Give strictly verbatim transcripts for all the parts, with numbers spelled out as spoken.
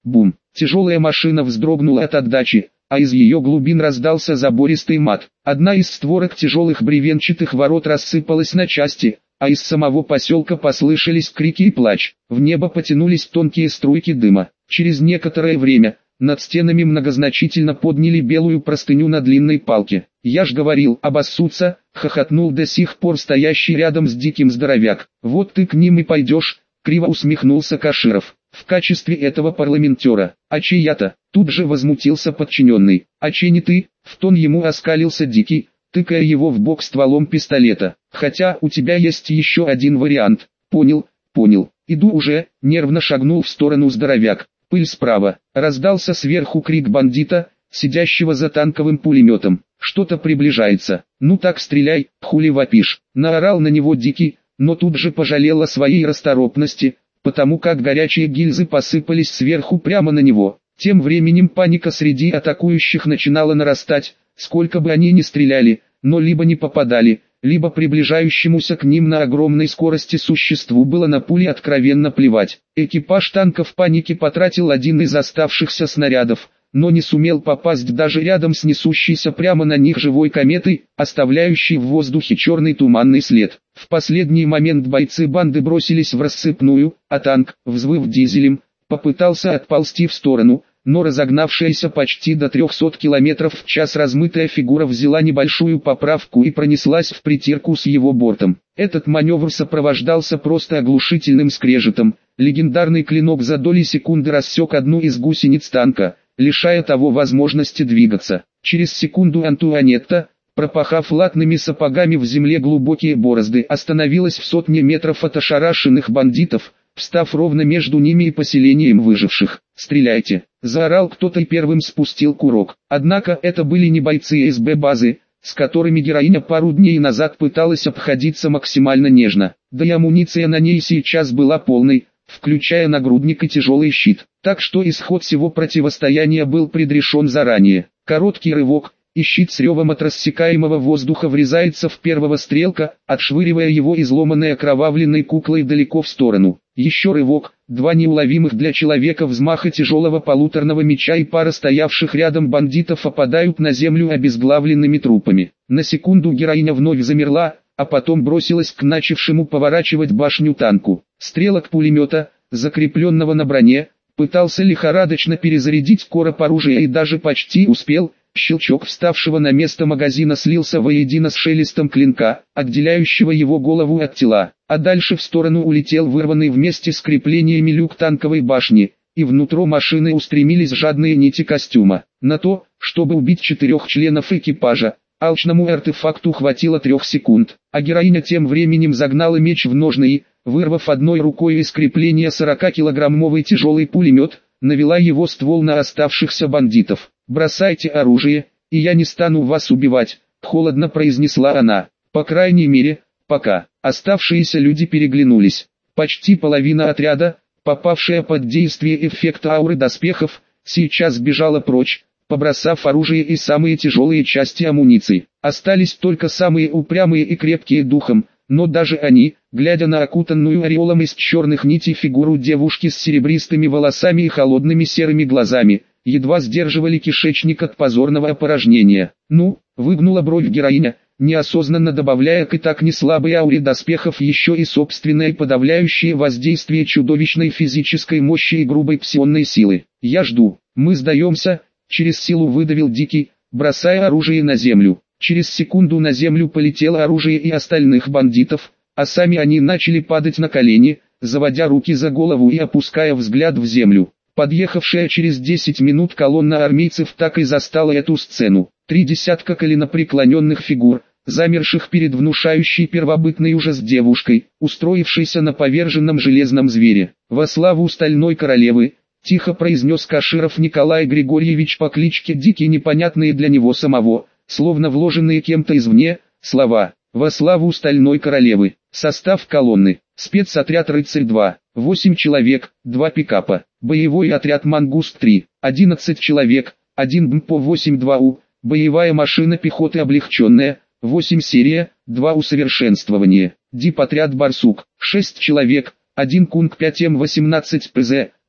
Бум! Тяжелая машина вздрогнула от отдачи, а из ее глубин раздался забористый мат. Одна из створок тяжелых бревенчатых ворот рассыпалась на части, а из самого поселка послышались крики и плач. В небо потянулись тонкие струйки дыма. Через некоторое время над стенами многозначительно подняли белую простыню на длинной палке. «Я ж говорил, обоссутся!» — хохотнул до сих пор стоящий рядом с Диким здоровяк. «Вот ты к ним и пойдешь!» — криво усмехнулся Каширов. «В качестве этого парламентера. А чей я-то?» — тут же возмутился подчиненный. «А чей не ты?» — в тон ему оскалился Дикий, тыкая его в бок стволом пистолета. «Хотя у тебя есть еще один вариант». «Понял, понял. Иду уже», — нервно шагнул в сторону здоровяк. «Пыль справа». Раздался сверху крик бандита, сидящего за танковым пулеметом. «Что-то приближается. Ну так стреляй, хули вопишь». Наорал на него Дикий, но тут же пожалел о своей расторопности, потому как горячие гильзы посыпались сверху прямо на него. Тем временем паника среди атакующих начинала нарастать, сколько бы они ни стреляли, но либо не попадали, либо приближающемуся к ним на огромной скорости существу было на пули откровенно плевать. Экипаж танка в панике потратил один из оставшихся снарядов, но не сумел попасть даже рядом с несущейся прямо на них живой кометой, оставляющей в воздухе черный туманный след. В последний момент бойцы банды бросились в рассыпную, а танк, взвыв дизелем, попытался отползти в сторону, но разогнавшаяся почти до трехсот километров в час размытая фигура взяла небольшую поправку и пронеслась впритирку с его бортом. Этот маневр сопровождался просто оглушительным скрежетом. Легендарный клинок за доли секунды рассек одну из гусениц танка, лишая того возможности двигаться. Через секунду Антуанетта, пропахав латными сапогами в земле глубокие борозды, остановилась в сотне метров от ошарашенных бандитов, встав ровно между ними и поселением выживших. «Стреляйте!» — заорал кто-то и первым спустил курок. Однако это были не бойцы СБ-базы, с которыми героиня пару дней назад пыталась обходиться максимально нежно. Да и амуниция на ней сейчас была полной, включая нагрудник и тяжелый щит. Так что исход всего противостояния был предрешен заранее. Короткий рывок, и щит с ревом от рассекаемого воздуха врезается в первого стрелка, отшвыривая его изломанной окровавленной куклой далеко в сторону. Еще рывок, два неуловимых для человека взмаха тяжелого полуторного меча и пара стоявших рядом бандитов опадают на землю обезглавленными трупами. На секунду героиня вновь замерла, а потом бросилась к начавшему поворачивать башню танку. Стрелок пулемета, закрепленного на броне, пытался лихорадочно перезарядить короб оружия и даже почти успел. Щелчок вставшего на место магазина слился воедино с шелестом клинка, отделяющего его голову от тела, а дальше в сторону улетел вырванный вместе с креплениями люк танковой башни, и внутрь машины устремились жадные нити костюма. На то, чтобы убить четырех членов экипажа, алчному артефакту хватило трех секунд, а героиня тем временем загнала меч в ножны и, вырвав одной рукой из крепления сорокакилограммовый тяжелый пулемет, навела его ствол на оставшихся бандитов. «Бросайте оружие, и я не стану вас убивать», — холодно произнесла она. «По крайней мере, пока». Оставшиеся люди переглянулись. Почти половина отряда, попавшая под действие эффекта ауры доспехов, сейчас бежала прочь, побросав оружие и самые тяжелые части амуниции. Остались только самые упрямые и крепкие духом, но даже они, глядя на окутанную ореолом из черных нитей фигуру девушки с серебристыми волосами и холодными серыми глазами, едва сдерживали кишечник от позорного опорожнения. «Ну», — выгнула бровь героиня, неосознанно добавляя к и так не слабой ауре доспехов еще и собственное подавляющее воздействие чудовищной физической мощи и грубой псионной силы. «Я жду, мы сдаемся», — через силу выдавил Дикий, бросая оружие на землю. Через секунду на землю полетело оружие и остальных бандитов, а сами они начали падать на колени, заводя руки за голову и опуская взгляд в землю. Подъехавшая через десять минут колонна армейцев так и застала эту сцену. Три десятка коленопреклоненных фигур, замерших перед внушающей первобытный ужас девушкой, устроившейся на поверженном железном звере. «Во славу стальной королевы», — тихо произнес Каширов Николай Григорьевич по кличке Дикий, непонятные для него самого, словно вложенные кем-то извне, слова. «Во славу стальной королевы». Состав колонны. Спецотряд «Рыцарь-два», восемь человек, два пикапа. Боевой отряд «Мангуст-три», одиннадцать человек, один БМПО восемь два У. Боевая машина пехоты облегченная, восемь серия, два усовершенствования. Дипотряд «Барсук», шесть человек, один Кунг пять М восемнадцать ПЗ,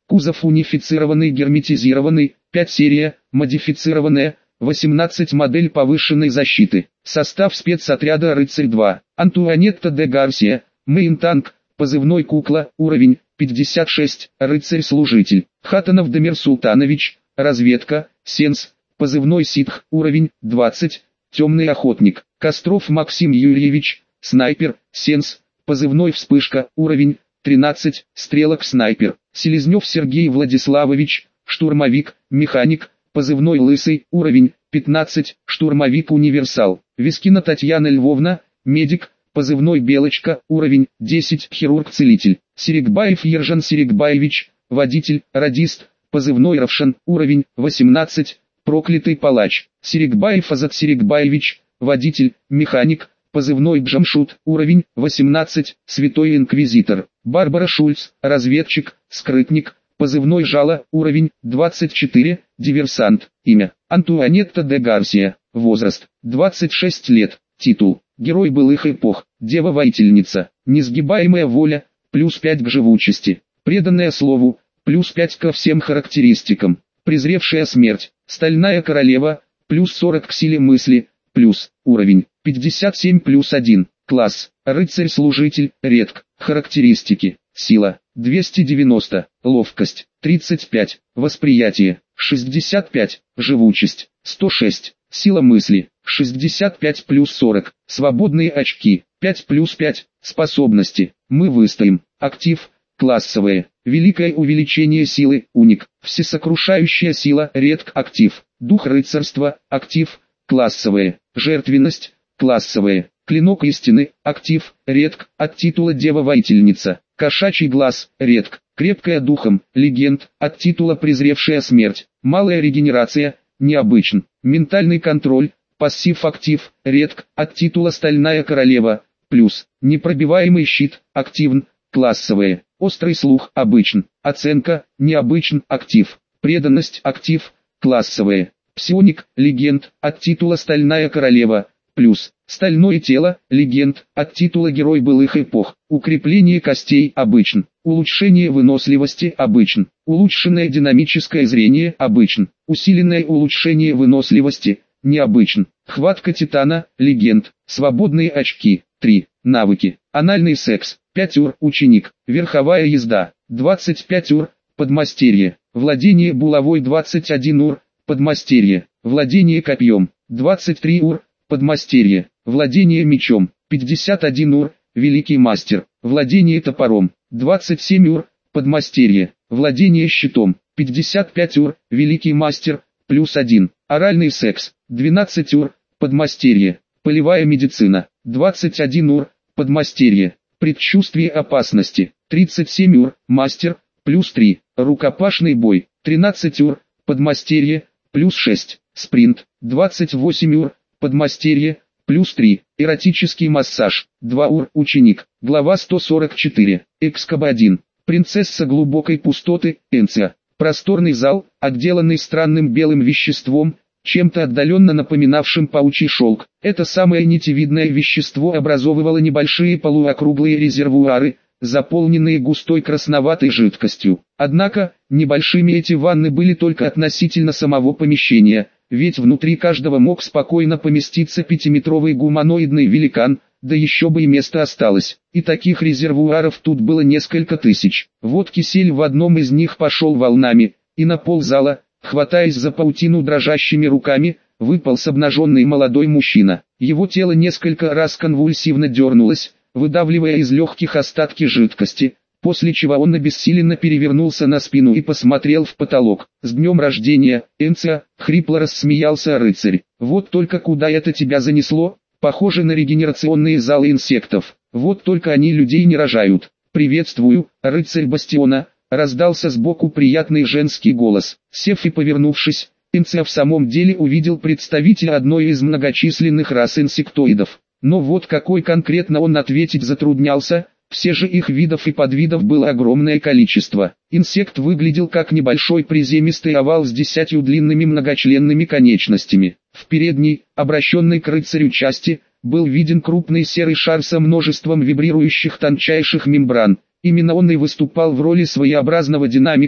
Кузов унифицированный герметизированный, пять серия, модифицированная, восемнадцать модель повышенной защиты. Состав спецотряда «Рыцарь-два». Антуанетта де Гарсия, мейн-танк, позывной «Кукла», уровень, пятьдесят шесть, рыцарь-служитель. Хатанов Дамир Султанович, разведка, Сенс, позывной «Ситх», уровень, двадцать, темный охотник. Костров Максим Юрьевич, снайпер, Сенс, позывной «Вспышка», уровень, тринадцать, стрелок-снайпер. Селезнев Сергей Владиславович, штурмовик, механик, позывной «Лысый», уровень, пятнадцать, штурмовик-универсал. Вискина Татьяна Львовна, медик, позывной «Белочка», уровень, десять, хирург-целитель. Серикбаев Ержан Серикбаевич, водитель, радист, позывной «Равшан», уровень, восемнадцать, проклятый палач. Серикбаев Азат Серикбаевич, водитель, механик, позывной «Джамшут», уровень, восемнадцать, святой инквизитор. Барбара Шульц, разведчик, скрытник, позывной «Жало», уровень, двадцать четыре, диверсант. Имя: Антуанетта де Гарсия. Возраст: двадцать шесть лет. Титул: Герой былых эпох, Дева-воительница. Несгибаемая воля, плюс пять к живучести. Преданная слову, плюс пять ко всем характеристикам. Презревшая смерть, Стальная королева, плюс сорок к силе мысли, плюс, уровень, пятьдесят семь плюс один. Класс: Рыцарь-служитель, редк. Характеристики: сила, двести девяносто, ловкость, тридцать пять, восприятие, шестьдесят пять, живучесть, сто шесть, сила мысли, шестьдесят пять плюс сорок, свободные очки, пять плюс пять, способности, мы выстоим, актив, классовые, великое увеличение силы, уник, всесокрушающая сила, редк, актив, дух рыцарства, актив, классовые, жертвенность, классовые, клинок истины, актив, редк, от титула Дева-воительница, кошачий глаз, редк, крепкая духом, легенд, от титула презревшая смерть, малая регенерация, необычен, ментальный контроль, пассив-актив, редк, от титула Стальная королева, плюс, непробиваемый щит, активн, классовые, острый слух, обычен, оценка, необычен, актив, преданность, актив, классовые, псионик, легенд, от титула Стальная королева, плюс, стальное тело, легенд, от титула Герой былых эпох, укрепление костей, обычен, улучшение выносливости, обычен, улучшенное динамическое зрение, обычен, усиленное улучшение выносливости, необычен, хватка титана, легенд, свободные очки, три, навыки, анальный секс, пять ур, ученик, верховая езда, двадцать пять ур, подмастерье, владение булавой двадцать один ур, подмастерье, владение копьем, двадцать три ур, подмастерье, владение мечом, пятьдесят один ур, великий мастер, владение топором, двадцать семь ур, подмастерье, владение щитом, пятьдесят пять ур, великий мастер, плюс один, оральный секс, двенадцать ур, подмастерье, полевая медицина, двадцать один ур, подмастерье, предчувствие опасности, тридцать семь ур, мастер, плюс три, рукопашный бой, тринадцать ур, подмастерье, плюс шесть, спринт, двадцать восемь ур, подмастерье, плюс три, эротический массаж, два ур, ученик, глава сто сорок четыре, Экскаба один, принцесса глубокой пустоты, Энция, просторный зал, отделанный странным белым веществом, чем-то отдаленно напоминавшим паучий шелк. Это самое нитевидное вещество образовывало небольшие полуокруглые резервуары, заполненные густой красноватой жидкостью. Однако, небольшими эти ванны были только относительно самого помещения, ведь внутри каждого мог спокойно поместиться пятиметровый гуманоидный великан, да еще бы и место осталось. И таких резервуаров тут было несколько тысяч. Вот кисель в одном из них пошел волнами, и на пол зала, хватаясь за паутину дрожащими руками, выполз обнаженный молодой мужчина. Его тело несколько раз конвульсивно дернулось, выдавливая из легких остатки жидкости, после чего он обессиленно перевернулся на спину и посмотрел в потолок. «С днем рождения, Энция!» — хрипло рассмеялся рыцарь. «Вот только куда это тебя занесло? Похоже на регенерационные залы инсектов. Вот только они людей не рожают». «Приветствую, рыцарь Бастиона!» — раздался сбоку приятный женский голос. Сев и повернувшись, Энция в самом деле увидел представителя одной из многочисленных рас инсектоидов. Но вот какой конкретно он ответить затруднялся. Все же их видов и подвидов было огромное количество. Инсект выглядел как небольшой приземистый овал с десятью длинными многочленными конечностями. В передней, обращенной к рыцарю части, был виден крупный серый шар со множеством вибрирующих тончайших мембран. Именно он и выступал в роли своеобразного динамика,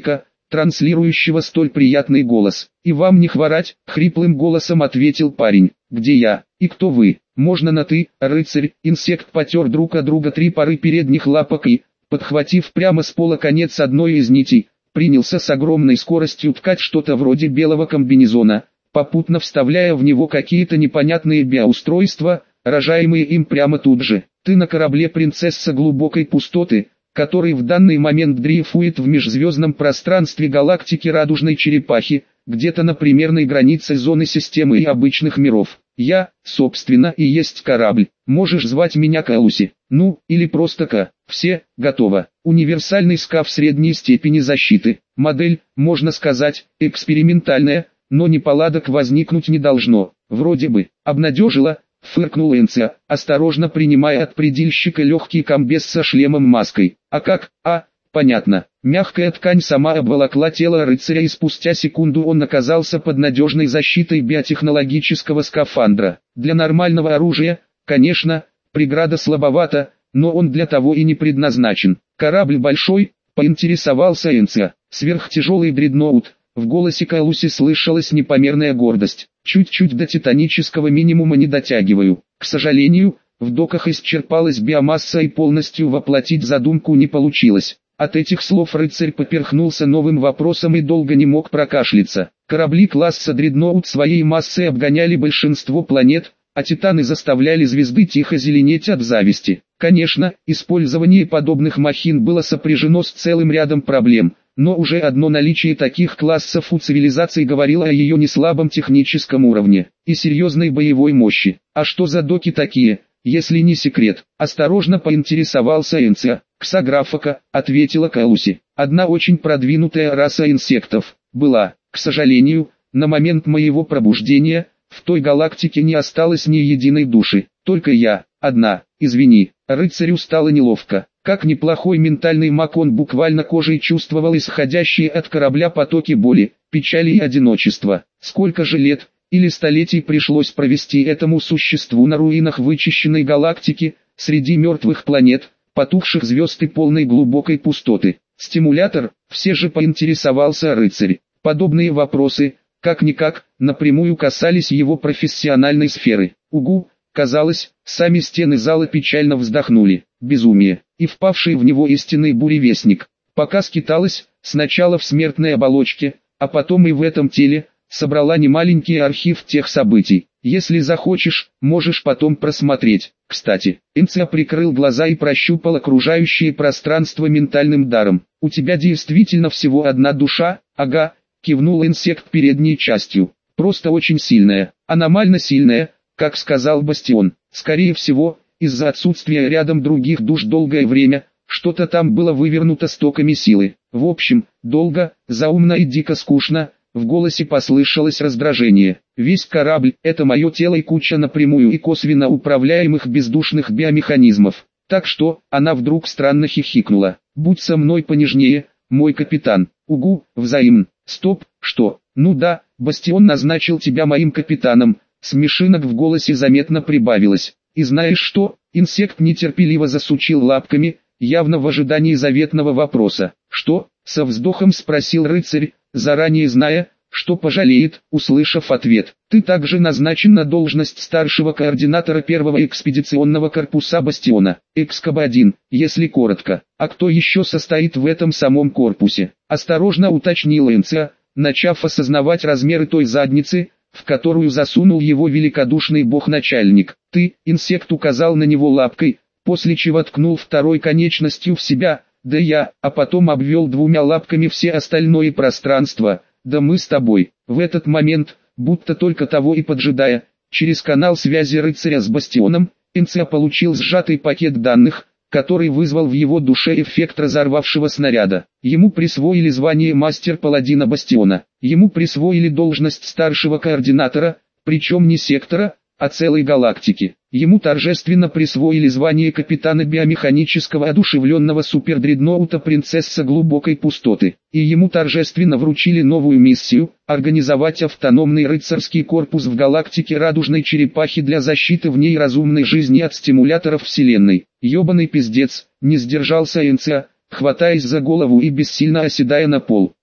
транслирующего столь приятный голос. «И вам не хворать», — хриплым голосом ответил парень. «Где я? И кто вы?» «Можно на «ты», рыцарь». Инсект потер друг от друга три пары передних лапок и, подхватив прямо с пола конец одной из нитей, принялся с огромной скоростью ткать что-то вроде белого комбинезона, попутно вставляя в него какие-то непонятные биоустройства, рожаемые им прямо тут же. «Ты на корабле «Принцесса глубокой пустоты», который в данный момент дрейфует в межзвездном пространстве галактики Радужной Черепахи, где-то на примерной границе зоны системы и обычных миров. Я, собственно, и есть корабль. Можешь звать меня Калуси. Ну, или просто К. Все, готово. Универсальный скаф средней степени защиты. Модель, можно сказать, экспериментальная, но неполадок возникнуть не должно. Вроде бы, обнадежила, фыркнул Энция, осторожно принимая от предельщика легкий комбез со шлемом-маской. А как? А, понятно. Мягкая ткань сама обволокла тело рыцаря, и спустя секунду он оказался под надежной защитой биотехнологического скафандра. Для нормального оружия, конечно, преграда слабовата, но он для того и не предназначен. Корабль большой, поинтересовался Энция. Сверхтяжелый дредноут. В голосе Калуси слышалась непомерная гордость. Чуть-чуть до титанического минимума не дотягиваю. К сожалению, в доках исчерпалась биомасса и полностью воплотить задумку не получилось. От этих слов рыцарь поперхнулся новым вопросом и долго не мог прокашляться. Корабли класса дредноут своей массой обгоняли большинство планет, а титаны заставляли звезды тихо зеленеть от зависти. Конечно, использование подобных махин было сопряжено с целым рядом проблем, но уже одно наличие таких классов у цивилизации говорило о ее неслабом техническом уровне и серьезной боевой мощи. А что за доки такие, если не секрет? Осторожно поинтересовался Энция. «Ксаграфака», — ответила Калуси. «Одна очень продвинутая раса инсектов. Была, к сожалению, на момент моего пробуждения, в той галактике не осталось ни единой души. Только я, одна, извини». Рыцарю стало неловко. Как неплохой ментальный маг, он буквально кожей чувствовал исходящие от корабля потоки боли, печали и одиночества. Сколько же лет или столетий пришлось провести этому существу на руинах вычищенной галактики, среди мертвых планет, потухших звезд и полной глубокой пустоты. Стимулятор, все же поинтересовался рыцарь. Подобные вопросы, как-никак, напрямую касались его профессиональной сферы. Угу, казалось, сами стены зала печально вздохнули. Безумие. И впавший в него истинный буревестник. Пока скиталась, сначала в смертной оболочке, а потом и в этом теле, собрала немаленький архив тех событий. Если захочешь, можешь потом просмотреть. Кстати, Энция прикрыл глаза и прощупал окружающее пространство ментальным даром. «У тебя действительно всего одна душа?» «Ага», кивнул инсект передней частью. «Просто очень сильная, аномально сильная, как сказал Бастион. Скорее всего, из-за отсутствия рядом других душ долгое время, что-то там было вывернуто стоками силы. В общем, долго, заумно и дико скучно». В голосе послышалось раздражение. «Весь корабль — это мое тело и куча напрямую и косвенно управляемых бездушных биомеханизмов. Так что...» Она вдруг странно хихикнула. «Будь со мной понежнее, мой капитан». «Угу, взаимн. Стоп, что? Ну да, Бастион назначил тебя моим капитаном». Смешинок в голосе заметно прибавилось. «И знаешь что?» Инсект нетерпеливо засучил лапками, явно в ожидании заветного вопроса. «Что?» — со вздохом спросил рыцарь, заранее зная, что пожалеет, услышав ответ. «Ты также назначен на должность старшего координатора первого экспедиционного корпуса Бастиона, экскаб один, если коротко. А кто еще состоит в этом самом корпусе?» Осторожно уточнил Энция, начав осознавать размеры той задницы, в которую засунул его великодушный бог-начальник. «Ты», — инсект указал на него лапкой, после чего ткнул второй конечностью в себя, «да я», а потом обвел двумя лапками все остальное пространство, «да мы с тобой». В этот момент, будто только того и поджидая, через канал связи рыцаря с Бастионом, Энция получил сжатый пакет данных, который вызвал в его душе эффект разорвавшего снаряда. Ему присвоили звание мастер-паладина Бастиона, ему присвоили должность старшего координатора, причем не сектора, а целой галактики. Ему торжественно присвоили звание капитана биомеханического одушевленного супердредноута «Принцесса глубокой пустоты». И ему торжественно вручили новую миссию – организовать автономный рыцарский корпус в галактике Радужной Черепахи для защиты в ней разумной жизни от стимуляторов Вселенной. «Ёбаный пиздец», – не сдержался Энция, хватаясь за голову и бессильно оседая на пол.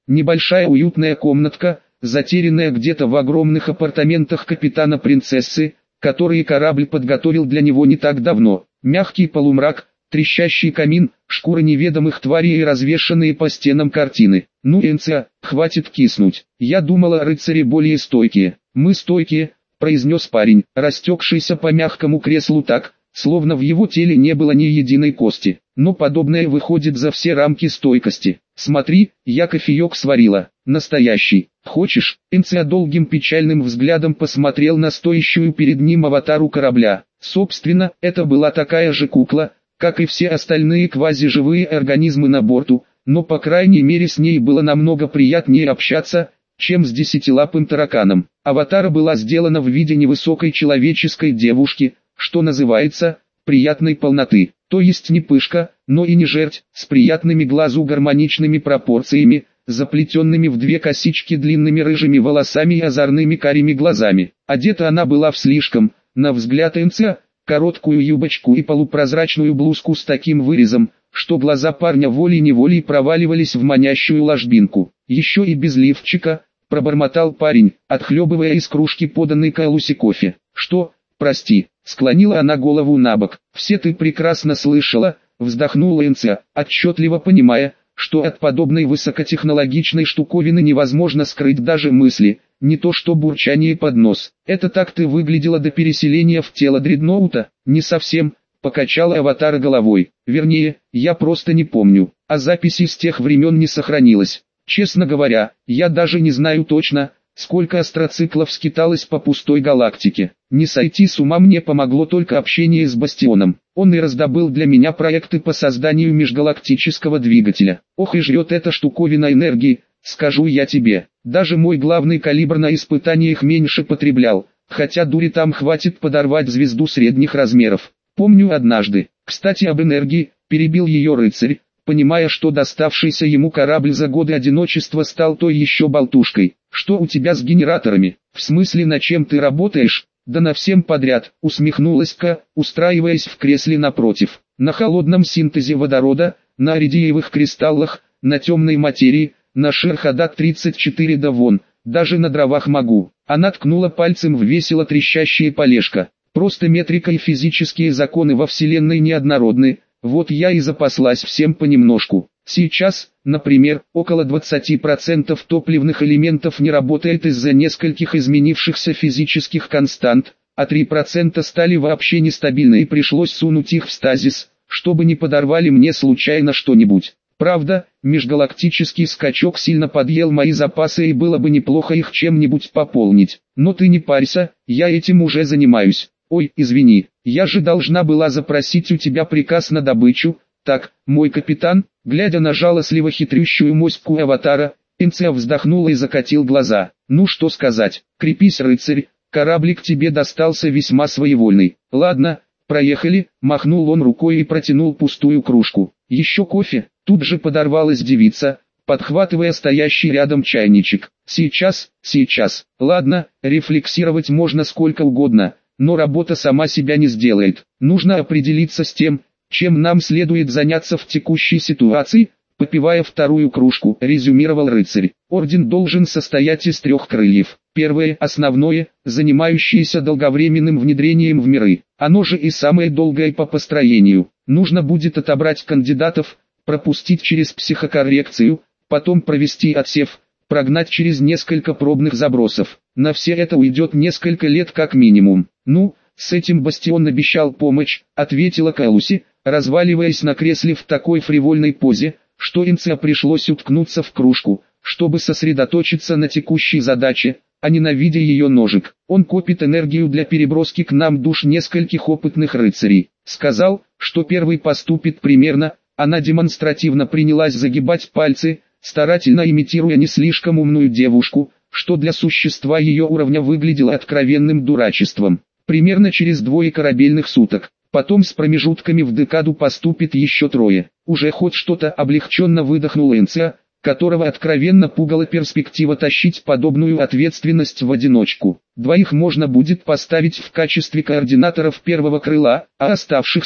Небольшая уютная комнатка, затерянная где-то в огромных апартаментах капитана-принцессы, которые корабль подготовил для него не так давно. Мягкий полумрак, трещащий камин, шкуры неведомых тварей и развешанные по стенам картины. Ну Энция, хватит киснуть. Я думала, рыцари более стойкие. Мы стойкие, произнес парень, растекшийся по мягкому креслу так, словно в его теле не было ни единой кости. Но подобное выходит за все рамки стойкости. Смотри, я кофеек сварила. Настоящий. Хочешь? Энция долгим печальным взглядом посмотрел на стоящую перед ним аватару корабля. Собственно, это была такая же кукла, как и все остальные квазиживые организмы на борту, но по крайней мере с ней было намного приятнее общаться, чем с десятилапым тараканом. Аватара была сделана в виде невысокой человеческой девушки, что называется, приятной полноты, то есть не пышка, но и не жерть, с приятными глазу гармоничными пропорциями, заплетенными в две косички длинными рыжими волосами и озорными карими глазами. Одета она была в слишком, на взгляд Энция, короткую юбочку и полупрозрачную блузку с таким вырезом, что глаза парня волей-неволей проваливались в манящую ложбинку. Еще и без лифчика, пробормотал парень, отхлебывая из кружки поданный Кайлуси кофе. Что, прости, склонила она голову набок. Все ты прекрасно слышала, вздохнула Энция, отчетливо понимая, что от подобной высокотехнологичной штуковины невозможно скрыть даже мысли, не то что бурчание под нос. Это так ты выглядела до переселения в тело дредноута? Не совсем, покачала аватара головой. Вернее, я просто не помню, а записи с тех времен не сохранилось. Честно говоря, я даже не знаю точно, сколько астроциклов скиталось по пустой галактике. Не сойти с ума мне помогло только общение с Бастионом. Он и раздобыл для меня проекты по созданию межгалактического двигателя. Ох и жрет эта штуковина энергии, скажу я тебе. Даже мой главный калибр на испытаниях меньше потреблял, хотя дури там хватит подорвать звезду средних размеров. Помню однажды, кстати об энергии, перебил ее рыцарь, понимая, что доставшийся ему корабль за годы одиночества стал той еще болтушкой. Что у тебя с генераторами? В смысле, на чем ты работаешь? Да на всем подряд, усмехнулась Ка, устраиваясь в кресле напротив. На холодном синтезе водорода, на аридиевых кристаллах, на темной материи, на Шерхадак тридцать четыре да вон, даже на дровах могу. Она ткнула пальцем в весело трещащее полежка. Просто метрика и физические законы во Вселенной неоднородны, вот я и запаслась всем понемножку. Сейчас, например, около двадцати процентов топливных элементов не работает из-за нескольких изменившихся физических констант, а три процента стали вообще нестабильны и пришлось сунуть их в стазис, чтобы не подорвали мне случайно что-нибудь. Правда, межгалактический скачок сильно подъел мои запасы и было бы неплохо их чем-нибудь пополнить. Но ты не парься, я этим уже занимаюсь. Ой, извини, я же должна была запросить у тебя приказ на добычу. Так, мой капитан, глядя на жалостливо хитрющую моську аватара, Энция вздохнул и закатил глаза. Ну что сказать, крепись, рыцарь, кораблик тебе достался весьма своевольный. Ладно, проехали, махнул он рукой и протянул пустую кружку. Еще кофе? Тут же подорвалась девица, подхватывая стоящий рядом чайничек. Сейчас, сейчас. Ладно, рефлексировать можно сколько угодно, но работа сама себя не сделает. Нужно определиться с тем, чем нам следует заняться в текущей ситуации, попивая вторую кружку, резюмировал рыцарь. Орден должен состоять из трех крыльев. Первое, основное, занимающееся долговременным внедрением в миры. Оно же и самое долгое по построению. Нужно будет отобрать кандидатов, пропустить через психокоррекцию, потом провести отсев, прогнать через несколько пробных забросов. На все это уйдет несколько лет как минимум. Ну, с этим Бастион обещал помощь, ответила Кайлуси, разваливаясь на кресле в такой фривольной позе, что Энция пришлось уткнуться в кружку, чтобы сосредоточиться на текущей задаче, а не на виде ее ножек. Он копит энергию для переброски к нам душ нескольких опытных рыцарей. Сказал, что первый поступит примерно. Она демонстративно принялась загибать пальцы, старательно имитируя не слишком умную девушку, что для существа ее уровня выглядело откровенным дурачеством. Примерно через двое корабельных суток. Потом с промежутками в декаду поступит еще трое. Уже хоть что-то, облегченно выдохнул Энция, которого откровенно пугала перспектива тащить подобную ответственность в одиночку. Двоих можно будет поставить в качестве координаторов первого крыла, а оставшихся,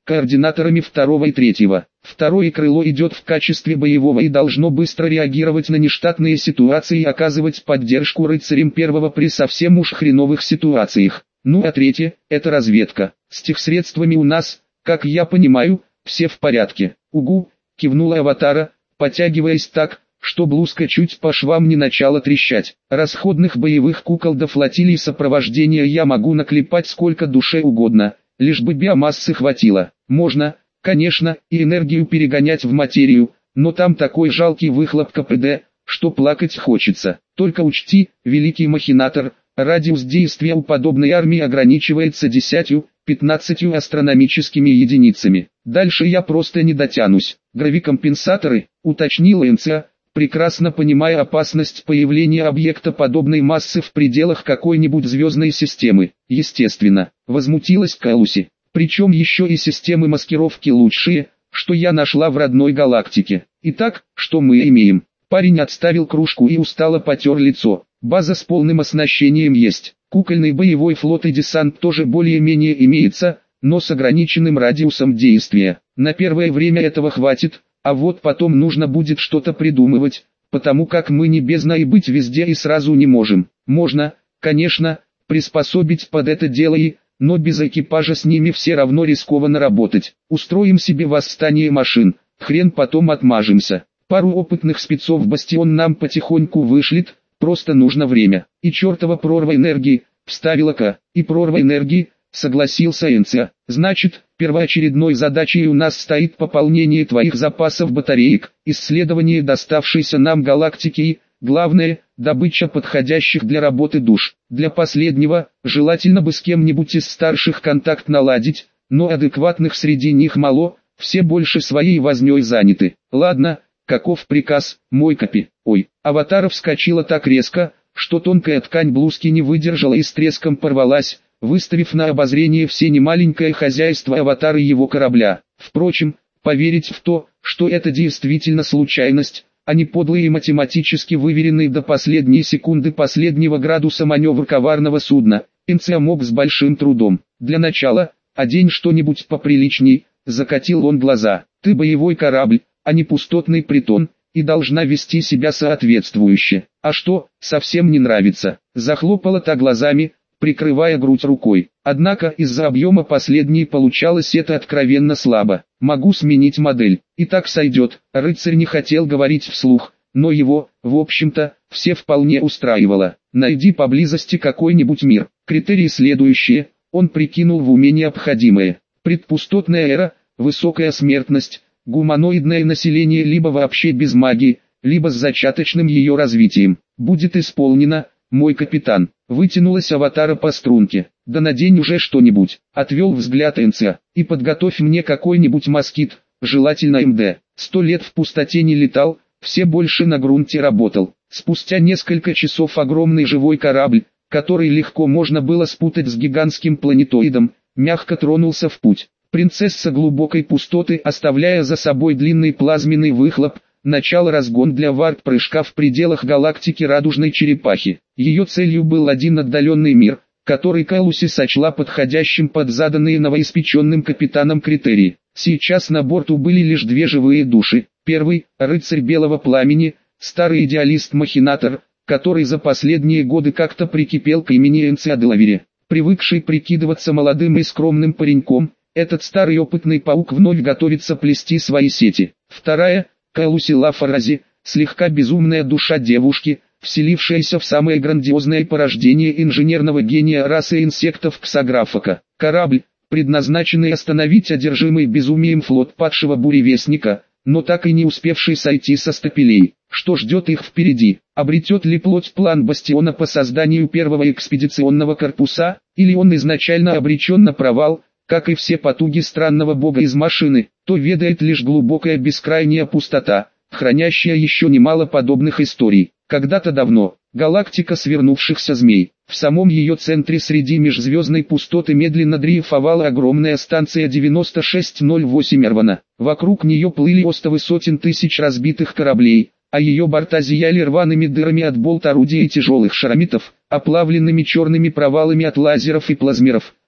координаторами второго и третьего. Второе крыло идет в качестве боевого и должно быстро реагировать на нештатные ситуации и оказывать поддержку рыцарям первого при совсем уж хреновых ситуациях. Ну а третье – это разведка. С техсредствами у нас, как я понимаю, все в порядке. Угу, кивнула Аватара, потягиваясь так, что блузка чуть по швам не начала трещать. Расходных боевых кукол до флотилии сопровождения я могу наклепать сколько душе угодно, лишь бы биомассы хватило. Можно, конечно, и энергию перегонять в материю, но там такой жалкий выхлоп ка пэ дэ, что плакать хочется. Только учти, великий махинатор, радиус действия у подобной армии ограничивается десятью-пятнадцатью астрономическими единицами. Дальше я просто не дотянусь. Гравикомпенсаторы, уточнила эн цэ а, прекрасно понимая опасность появления объекта подобной массы в пределах какой-нибудь звездной системы. Естественно, возмутилась Кэлуси. Причем еще и системы маскировки лучшие, что я нашла в родной галактике. Итак, что мы имеем? Парень отставил кружку и устало потер лицо. База с полным оснащением есть. Кукольный боевой флот и десант тоже более-менее имеется, но с ограниченным радиусом действия. На первое время этого хватит, а вот потом нужно будет что-то придумывать, потому как мы не бездна и быть везде и сразу не можем. Можно, конечно, приспособить под это дело и, но без экипажа с ними все равно рискованно работать. Устроим себе восстание машин, хрен потом отмажемся. Пару опытных спецов Бастион нам потихоньку вышлет, просто нужно время. И чертова прорва энергии, вставила К. И прорва энергии, согласился эн цэ а. Значит, первоочередной задачей у нас стоит пополнение твоих запасов батареек, исследование доставшейся нам галактики и, главное, добыча подходящих для работы душ. Для последнего, желательно бы с кем-нибудь из старших контакт наладить, но адекватных среди них мало, все больше своей вознёй заняты. Ладно, каков приказ, мой копи? Ой, Аватара вскочила так резко, что тонкая ткань блузки не выдержала и с треском порвалась, выставив на обозрение все немаленькое хозяйство Аватара и его корабля. Впрочем, поверить в то, что это действительно случайность, а не подлый и математически выверенный до последней секунды последнего градуса маневр коварного судна, эн цэ а мог с большим трудом. Для начала, одень что-нибудь поприличней, закатил он глаза. Ты боевой корабль, а не пустотный притон, и должна вести себя соответствующе. А что, совсем не нравится? Захлопала та глазами, прикрывая грудь рукой. Однако из-за объема последней получалось это откровенно слабо. Могу сменить модель. И так сойдет. Рыцарь не хотел говорить вслух, но его, в общем-то, все вполне устраивало. Найди поблизости какой-нибудь мир. Критерии следующие. Он прикинул в уме необходимое. Предпустотная эра, высокая смертность, гуманоидное население либо вообще без магии, либо с зачаточным ее развитием. Будет исполнено, мой капитан. Вытянулась Аватара по струнке. Да надень уже что-нибудь. Отвел взгляд эн цэ а. И подготовь мне какой-нибудь москит, желательно эм дэ. Сто лет в пустоте не летал, все больше на грунте работал. Спустя несколько часов огромный живой корабль, который легко можно было спутать с гигантским планетоидом, мягко тронулся в путь. Принцесса глубокой пустоты, оставляя за собой длинный плазменный выхлоп, начала разгон для варп-прыжка в пределах галактики Радужной Черепахи. Ее целью был один отдаленный мир, который Кэлуси сочла подходящим под заданные новоиспеченным капитаном критерии. Сейчас на борту были лишь две живые души. Первый – рыцарь Белого Пламени, старый идеалист-махинатор, который за последние годы как-то прикипел к имени эн цэ а Делавере. Привыкший прикидываться молодым и скромным пареньком, этот старый опытный паук вновь готовится плести свои сети. Вторая – Кэлуси Лафарази, слегка безумная душа девушки, вселившаяся в самое грандиозное порождение инженерного гения расы инсектов Ксаграфока. Корабль, предназначенный остановить одержимый безумием флот падшего буревестника, но так и не успевший сойти со стапелей. Что ждет их впереди? Обретет ли плоть план Бастиона по созданию первого экспедиционного корпуса, или он изначально обречен на провал, как и все потуги странного бога из машины, то ведает лишь глубокая бескрайняя пустота, хранящая еще немало подобных историй. Когда-то давно, галактика свернувшихся змей, в самом ее центре среди межзвездной пустоты медленно дрейфовала огромная станция девяносто шесть ноль восемь Эрвана. Вокруг нее плыли остовы сотен тысяч разбитых кораблей, а ее борта зияли рваными дырами от болт орудий и тяжелых шаромитов, оплавленными черными провалами от лазеров и плазмеров,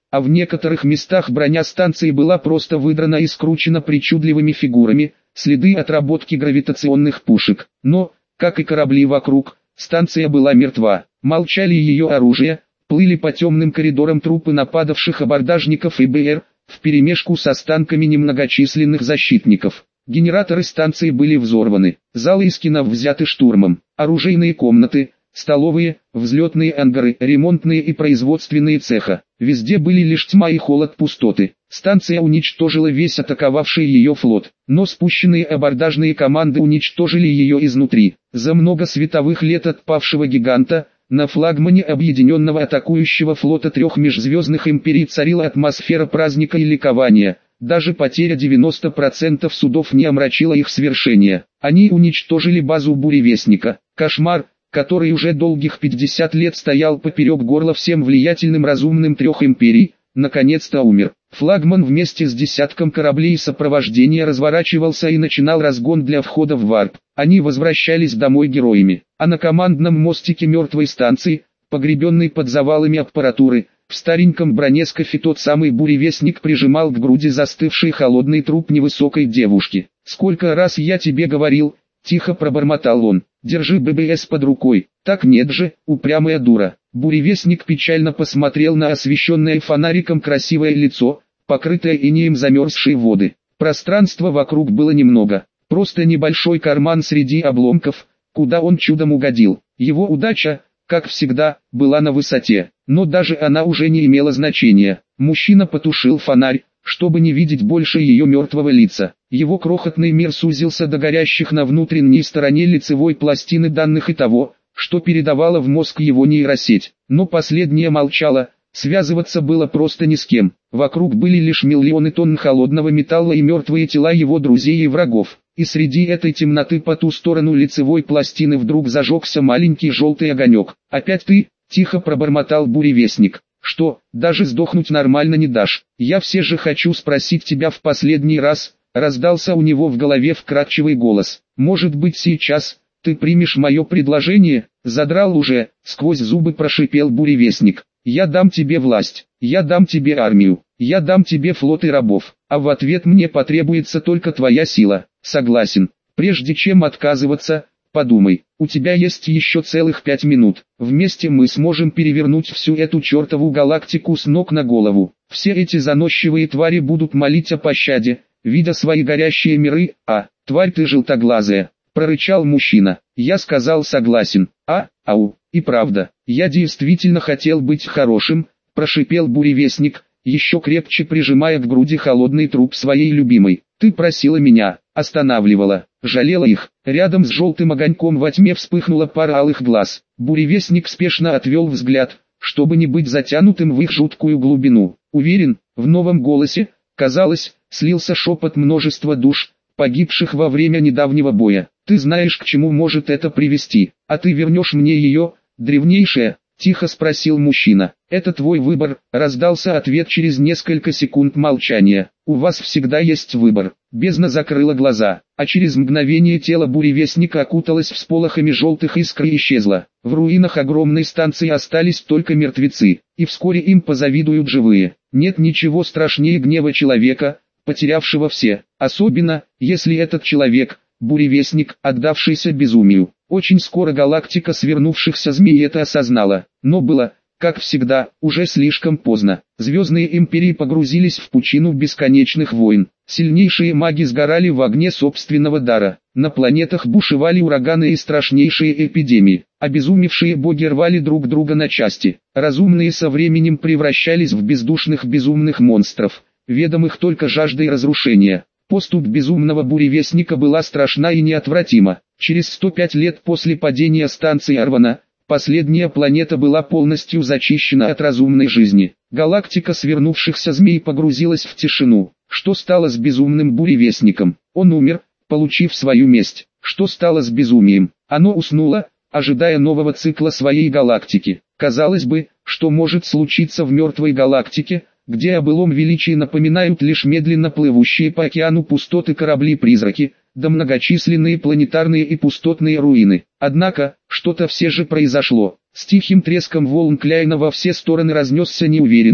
а в некоторых местах броня станции была просто выдрана и скручена причудливыми фигурами, следы отработки гравитационных пушек. Но, как и корабли вокруг, станция была мертва. Молчали ее оружие, плыли по темным коридорам трупы нападавших абордажников и БР, вперемешку с останками немногочисленных защитников. Генераторы станции были взорваны, залы из кино взяты штурмом, оружейные комнаты, столовые, взлетные ангары, ремонтные и производственные цеха. Везде были лишь тьма и холод пустоты. Станция уничтожила весь атаковавший ее флот, но спущенные абордажные команды уничтожили ее изнутри. За много световых лет от павшего гиганта, на флагмане объединенного атакующего флота трех межзвездных империй царила атмосфера праздника и ликования. Даже потеря девяноста процентов судов не омрачила их свершение. Они уничтожили базу Буревестника. Кошмар, который уже долгих пятьдесят лет стоял поперек горла всем влиятельным разумным трех империй, наконец-то умер. Флагман вместе с десятком кораблей сопровождения разворачивался и начинал разгон для входа в варп. Они возвращались домой героями, а на командном мостике мертвой станции, погребенной под завалами аппаратуры, в стареньком бронескафе тот самый Буревестник прижимал к груди застывший холодный труп невысокой девушки. «Сколько раз я тебе говорил», — тихо пробормотал он, — «держи ББС под рукой». «Так нет же, упрямая дура». Буревестник печально посмотрел на освещенное фонариком красивое лицо, покрытое инеем замерзшей воды. Пространства вокруг было немного, просто небольшой карман среди обломков, куда он чудом угодил. Его удача, как всегда, была на высоте, но даже она уже не имела значения. Мужчина потушил фонарь, чтобы не видеть больше ее мертвого лица. Его крохотный мир сузился до горящих на внутренней стороне лицевой пластины данных и того, что передавала в мозг его нейросеть. Но последняя молчала, связываться было просто ни с кем. Вокруг были лишь миллионы тонн холодного металла и мертвые тела его друзей и врагов. И среди этой темноты по ту сторону лицевой пластины вдруг зажегся маленький желтый огонек. «Опять ты?» – тихо пробормотал Буревестник. «Что, даже сдохнуть нормально не дашь? Я все же хочу спросить тебя в последний раз», – раздался у него в голове вкрадчивый голос. «Может быть сейчас ты примешь мое предложение?» «Задрал уже», – сквозь зубы прошипел Буревестник. «Я дам тебе власть, я дам тебе армию, я дам тебе флот и рабов, а в ответ мне потребуется только твоя сила». «Согласен. Прежде чем отказываться, подумай, у тебя есть еще целых пять минут. Вместе мы сможем перевернуть всю эту чертову галактику с ног на голову. Все эти заносчивые твари будут молить о пощаде, видя свои горящие миры. А, тварь ты желтоглазая», — прорычал мужчина. «Я сказал согласен. А, ау, и правда, я действительно хотел быть хорошим», — прошипел Буревестник, еще крепче прижимая к груди холодный труп своей любимой. «Ты просила меня, останавливала, жалела их». Рядом с желтым огоньком во тьме вспыхнула пара алых глаз. Буревестник спешно отвел взгляд, чтобы не быть затянутым в их жуткую глубину. Уверен, в новом голосе, казалось, слился шепот множества душ, погибших во время недавнего боя. «Ты знаешь, к чему может это привести, а ты вернешь мне ее, древнейшая?» — тихо спросил мужчина. «Это твой выбор», — раздался ответ через несколько секунд молчания. «У вас всегда есть выбор». Бездна закрыла глаза, а через мгновение тело Буревестника окуталось всполохами желтых искр и исчезло. В руинах огромной станции остались только мертвецы, и вскоре им позавидуют живые. Нет ничего страшнее гнева человека, потерявшего все, особенно, если этот человек — Буревестник, отдавшийся безумию. Очень скоро галактика свернувшихся змей это осознала, но было, как всегда, уже слишком поздно. Звездные империи погрузились в пучину бесконечных войн. Сильнейшие маги сгорали в огне собственного дара. На планетах бушевали ураганы и страшнейшие эпидемии. Обезумевшие боги рвали друг друга на части. Разумные со временем превращались в бездушных безумных монстров, ведомых только жаждой разрушения. Поступь безумного Буревестника была страшна и неотвратима. Через сто пять лет после падения станции Арвана, последняя планета была полностью зачищена от разумной жизни. Галактика свернувшихся змей погрузилась в тишину. Что стало с безумным Буревестником? Он умер, получив свою месть. Что стало с безумием? Оно уснуло, ожидая нового цикла своей галактики. Казалось бы, что может случиться в мертвой галактике, где о былом величии напоминают лишь медленно плывущие по океану пустоты корабли-призраки, да многочисленные планетарные и пустотные руины. Однако, что-то все же произошло. С тихим треском волн Кляйна во все стороны разнесся неуверенный,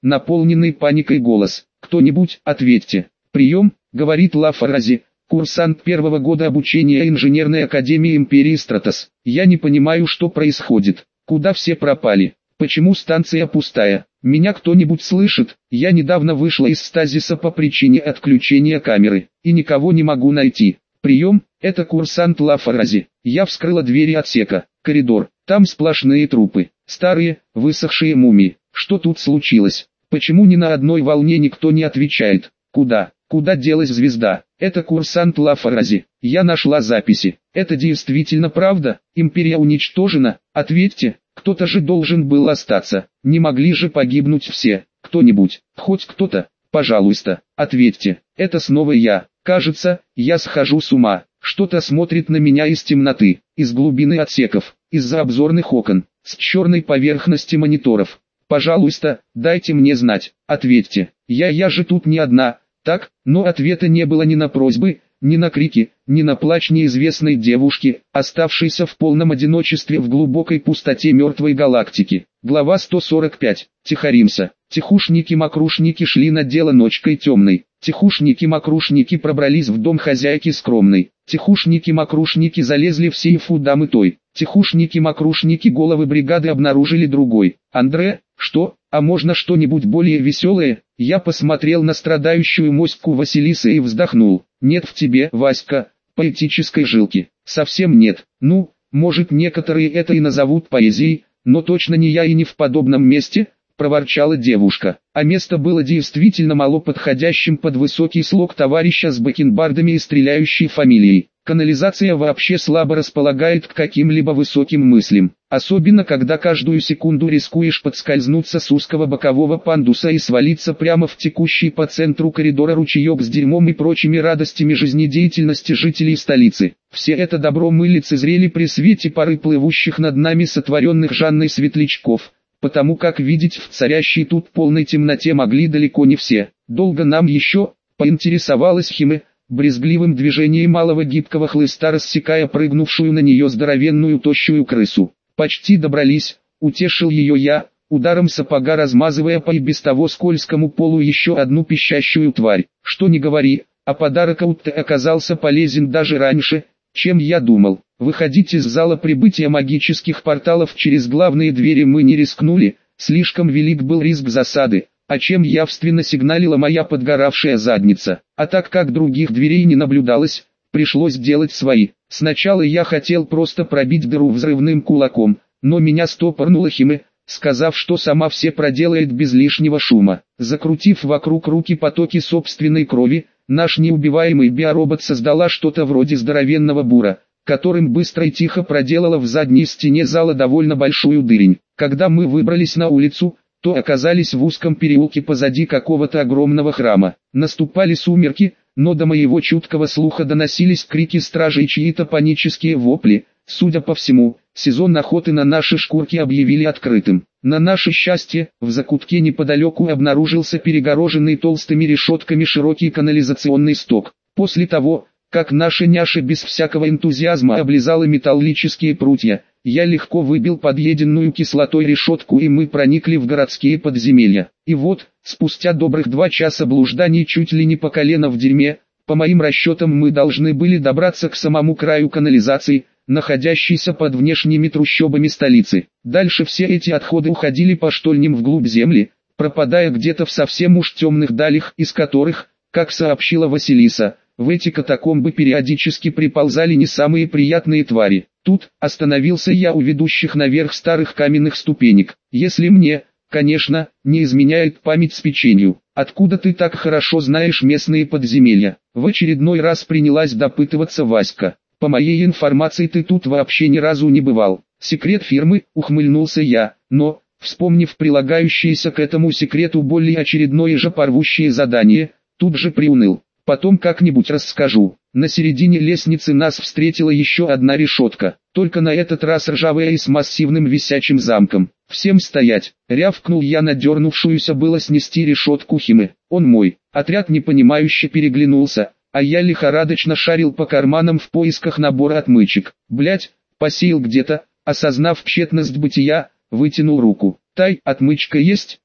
наполненный паникой голос. «Кто-нибудь, ответьте!» «Прием», — говорит Лафарази, курсант первого года обучения инженерной академии Империи Стратос. «Я не понимаю, что происходит. Куда все пропали? Почему станция пустая? Меня кто-нибудь слышит? Я недавно вышла из стазиса по причине отключения камеры, и никого не могу найти. Прием, это курсант Лафарази». Я вскрыла двери отсека. Коридор. Там сплошные трупы. Старые, высохшие мумии. Что тут случилось? Почему ни на одной волне никто не отвечает? Куда? Куда делась звезда? Это курсант Лафарази. Я нашла записи. Это действительно правда? Империя уничтожена? Ответьте. Кто-то же должен был остаться. Не могли же погибнуть все. Кто-нибудь, хоть кто-то, пожалуйста, ответьте. Это снова я. Кажется, я схожу с ума. Что-то смотрит на меня из темноты, из глубины отсеков, из-за обзорных окон, с черной поверхности мониторов. Пожалуйста, дайте мне знать. Ответьте. Я я же тут не одна. Так, но ответа не было ни на просьбы, ни на крики, ни на плач неизвестной девушки, оставшейся в полном одиночестве в глубокой пустоте мертвой галактики. Глава сто сорок пять. Тихоримся. Тихушники-мокрушники шли на дело ночкой темной. Тихушники-мокрушники пробрались в дом хозяйки скромной. Тихушники-мокрушники залезли в сейф у дамы той. Тихушники-мокрушники головы бригады обнаружили другой. Андре, что? А можно что-нибудь более веселое? Я посмотрел на страдающую моську Василисы и вздохнул. Нет в тебе, Васька, поэтической жилки. Совсем нет. Ну, может некоторые это и назовут поэзией, но точно не я и не в подобном месте, проворчала девушка. А место было действительно мало подходящим под высокий слог товарища с бакенбардами и стреляющей фамилией. Канализация вообще слабо располагает к каким-либо высоким мыслям, особенно когда каждую секунду рискуешь подскользнуться с узкого бокового пандуса и свалиться прямо в текущий по центру коридора ручеек с дерьмом и прочими радостями жизнедеятельности жителей столицы. Все это добро мы лицезрели при свете пары плывущих над нами сотворенных Жанной светлячков, потому как видеть в царящей тут полной темноте могли далеко не все. Долго нам еще, поинтересовалась Химе, брезгливым движением малого гибкого хлыста рассекая прыгнувшую на нее здоровенную тощую крысу. Почти добрались, утешил ее я, ударом сапога размазывая по и без того скользкому полу еще одну пищащую тварь. Что ни говори, а подарок Аутте оказался полезен даже раньше, чем я думал. Выходить из зала прибытия магических порталов через главные двери мы не рискнули, слишком велик был риск засады, о чем явственно сигналила моя подгоравшая задница. А так как других дверей не наблюдалось, пришлось делать свои. Сначала я хотел просто пробить дыру взрывным кулаком, но меня стопорнула Химе, сказав, что сама все проделает без лишнего шума. Закрутив вокруг руки потоки собственной крови, наш неубиваемый биоробот создала что-то вроде здоровенного бура, которым быстро и тихо проделала в задней стене зала довольно большую дырень. Когда мы выбрались на улицу, то оказались в узком переулке позади какого-то огромного храма. Наступали сумерки, но до моего чуткого слуха доносились крики стражей и чьи-то панические вопли. Судя по всему, сезон охоты на наши шкурки объявили открытым. На наше счастье, в закутке неподалеку обнаружился перегороженный толстыми решетками широкий канализационный сток. После того, как наша няша без всякого энтузиазма облизала металлические прутья, я легко выбил подъеденную кислотой решетку, и мы проникли в городские подземелья. И вот, спустя добрых два часа блужданий чуть ли не по колено в дерьме, по моим расчетам мы должны были добраться к самому краю канализации, находящейся под внешними трущобами столицы. Дальше все эти отходы уходили по штольням вглубь земли, пропадая где-то в совсем уж темных далях, из которых, как сообщила Василиса, в эти катакомбы периодически приползали не самые приятные твари. Тут остановился я у ведущих наверх старых каменных ступенек. Если мне, конечно, не изменяет память с печенью. Откуда ты так хорошо знаешь местные подземелья? В очередной раз принялась допытываться Васька. По моей информации ты тут вообще ни разу не бывал. Секрет фирмы, ухмыльнулся я, но, вспомнив прилагающееся к этому секрету более очередное же порвущее задание, тут же приуныл. Потом как-нибудь расскажу. На середине лестницы нас встретила еще одна решетка, только на этот раз ржавая и с массивным висячим замком. «Всем стоять!» — рявкнул я на дернувшуюся было снести решетку Химе. «Он мой!» Отряд непонимающе переглянулся, а я лихорадочно шарил по карманам в поисках набора отмычек. Блять, посеял где-то, осознав тщетность бытия, вытянул руку. «Тай, отмычка есть?»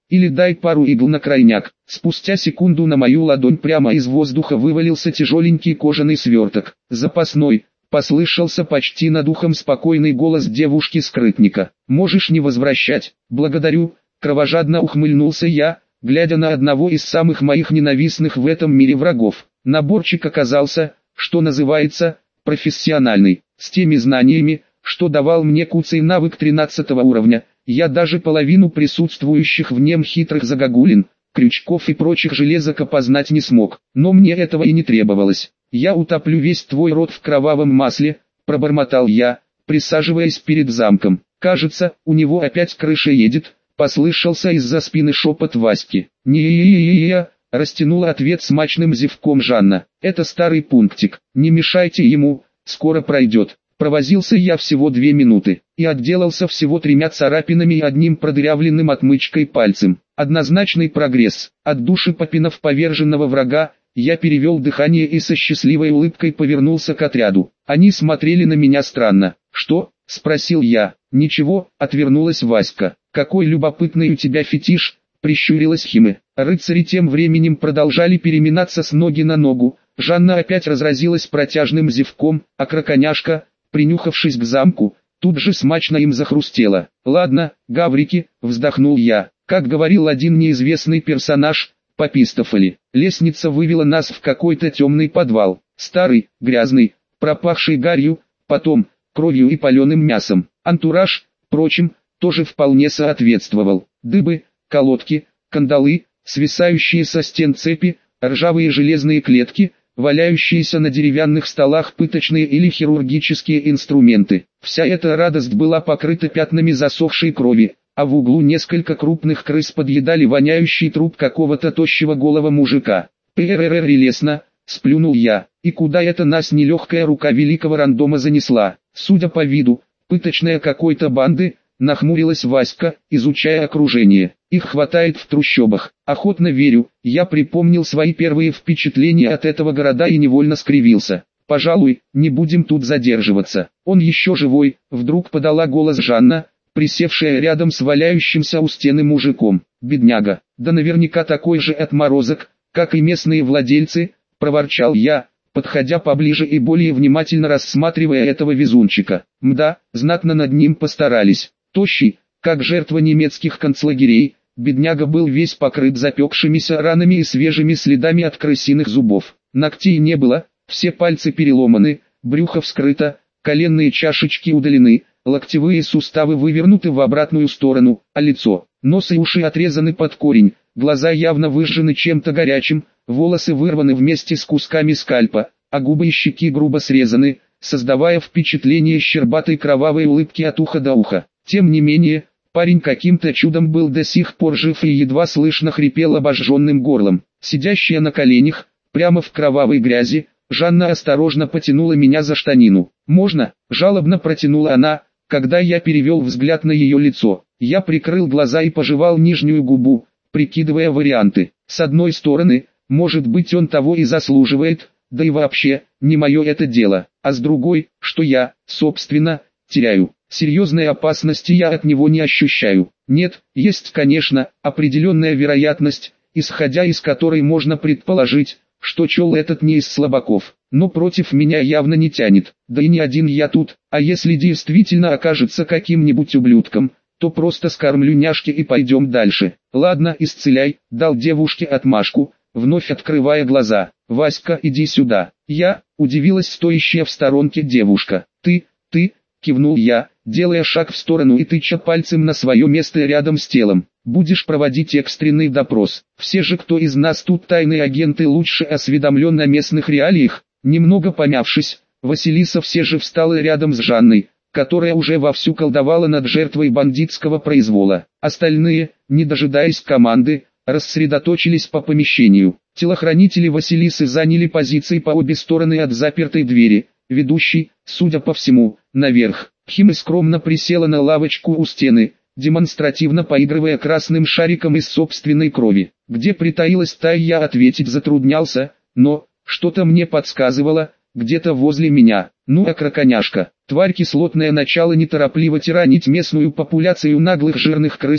Или дай пару игл на крайняк. Спустя секунду на мою ладонь прямо из воздуха вывалился тяжеленький кожаный сверток. Запасной. Послышался почти над ухом спокойный голос девушки-скрытника. «Можешь не возвращать». «Благодарю», кровожадно ухмыльнулся я, глядя на одного из самых моих ненавистных в этом мире врагов. Наборчик оказался, что называется, профессиональный. С теми знаниями, что давал мне куцый навык тринадцатого уровня, я даже половину присутствующих в нем хитрых загогулин, крючков и прочих железок опознать не смог. Но мне этого и не требовалось. «Я утоплю весь твой рот в кровавом масле», — пробормотал я, присаживаясь перед замком. «Кажется, у него опять крыша едет», — послышался из-за спины шепот Васьки. «Не-е-е-е-е», — растянула ответ смачным зевком Жанна. «Это старый пунктик, не мешайте ему, скоро пройдет». Провозился я всего две минуты, и отделался всего тремя царапинами и одним продырявленным отмычкой пальцем. Однозначный прогресс. От души попинав поверженного врага, я перевел дыхание и со счастливой улыбкой повернулся к отряду. Они смотрели на меня странно. «Что?» – спросил я. «Ничего», – отвернулась Васька. «Какой любопытный у тебя фетиш», – прищурилась Химе. Рыцари тем временем продолжали переминаться с ноги на ногу. Жанна опять разразилась протяжным зевком, а краконяшка, принюхавшись к замку, тут же смачно им захрустела. «Ладно, гаврики», – вздохнул я. Как говорил один неизвестный персонаж, попистофали. Лестница вывела нас в какой-то темный подвал, старый, грязный, пропахший гарью, потом, кровью и паленым мясом. Антураж, впрочем, тоже вполне соответствовал. Дыбы, колодки, кандалы, свисающие со стен цепи, ржавые железные клетки, валяющиеся на деревянных столах пыточные или хирургические инструменты. Вся эта радость была покрыта пятнами засохшей крови, а в углу несколько крупных крыс подъедали воняющий труп какого-то тощего голого мужика. «Пэ-рэ-рэ-релесно», — сплюнул я, — «и куда это нас нелегкая рука великого рандома занесла?» Судя по виду, пыточная какой-то банды, нахмурилась Васька, изучая окружение. «Их хватает в трущобах». «Охотно верю», я припомнил свои первые впечатления от этого города и невольно скривился. «Пожалуй, не будем тут задерживаться. Он еще живой», — вдруг подала голос Жанна, присевшая рядом с валяющимся у стены мужиком. «Бедняга, да наверняка такой же отморозок, как и местные владельцы», — проворчал я, подходя поближе и более внимательно рассматривая этого везунчика. Мда, знатно над ним постарались. Тощий, как жертва немецких концлагерей, бедняга был весь покрыт запекшимися ранами и свежими следами от крысиных зубов. Ногтей не было, все пальцы переломаны, брюхо вскрыто, коленные чашечки удалены, локтевые суставы вывернуты в обратную сторону, а лицо, нос и уши отрезаны под корень, глаза явно выжжены чем-то горячим, волосы вырваны вместе с кусками скальпа, а губы и щеки грубо срезаны, создавая впечатление щербатой кровавой улыбки от уха до уха. Тем не менее, парень каким-то чудом был до сих пор жив и едва слышно хрипел обожженным горлом. Сидящая на коленях, прямо в кровавой грязи, Жанна осторожно потянула меня за штанину. «Можно?» – жалобно протянула она, когда я перевел взгляд на ее лицо. Я прикрыл глаза и пожевал нижнюю губу, прикидывая варианты. С одной стороны, может быть он того и заслуживает, да и вообще, не мое это дело. А с другой, что я, собственно, теряю. Серьезной опасности я от него не ощущаю. Нет, есть, конечно, определенная вероятность, исходя из которой можно предположить, что чел этот не из слабаков, но против меня явно не тянет, да и не один я тут, а если действительно окажется каким-нибудь ублюдком, то просто скормлю няшки и пойдем дальше. Ладно, исцеляй, дал девушке отмашку, вновь открывая глаза. «Васька, иди сюда». Я, удивилась стоящая в сторонке девушка. «Ты, ты», кивнул я, делая шаг в сторону и тыча пальцем на свое место рядом с телом. «Будешь проводить экстренный допрос. Все же, кто из нас тут тайные агенты, лучше осведомлен о местных реалиях». Немного помявшись, Василиса все же встала рядом с Жанной, которая уже вовсю колдовала над жертвой бандитского произвола. Остальные, не дожидаясь команды, рассредоточились по помещению. Телохранители Василисы заняли позиции по обе стороны от запертой двери, ведущей, судя по всему, наверх. Химе скромно присела на лавочку у стены, демонстративно поигрывая красным шариком из собственной крови. Где притаилась та, я ответить затруднялся, но, что-то мне подсказывало, где-то возле меня. Ну а краконяшка, тварь кислотное начало неторопливо тиранить местную популяцию наглых жирных крыс,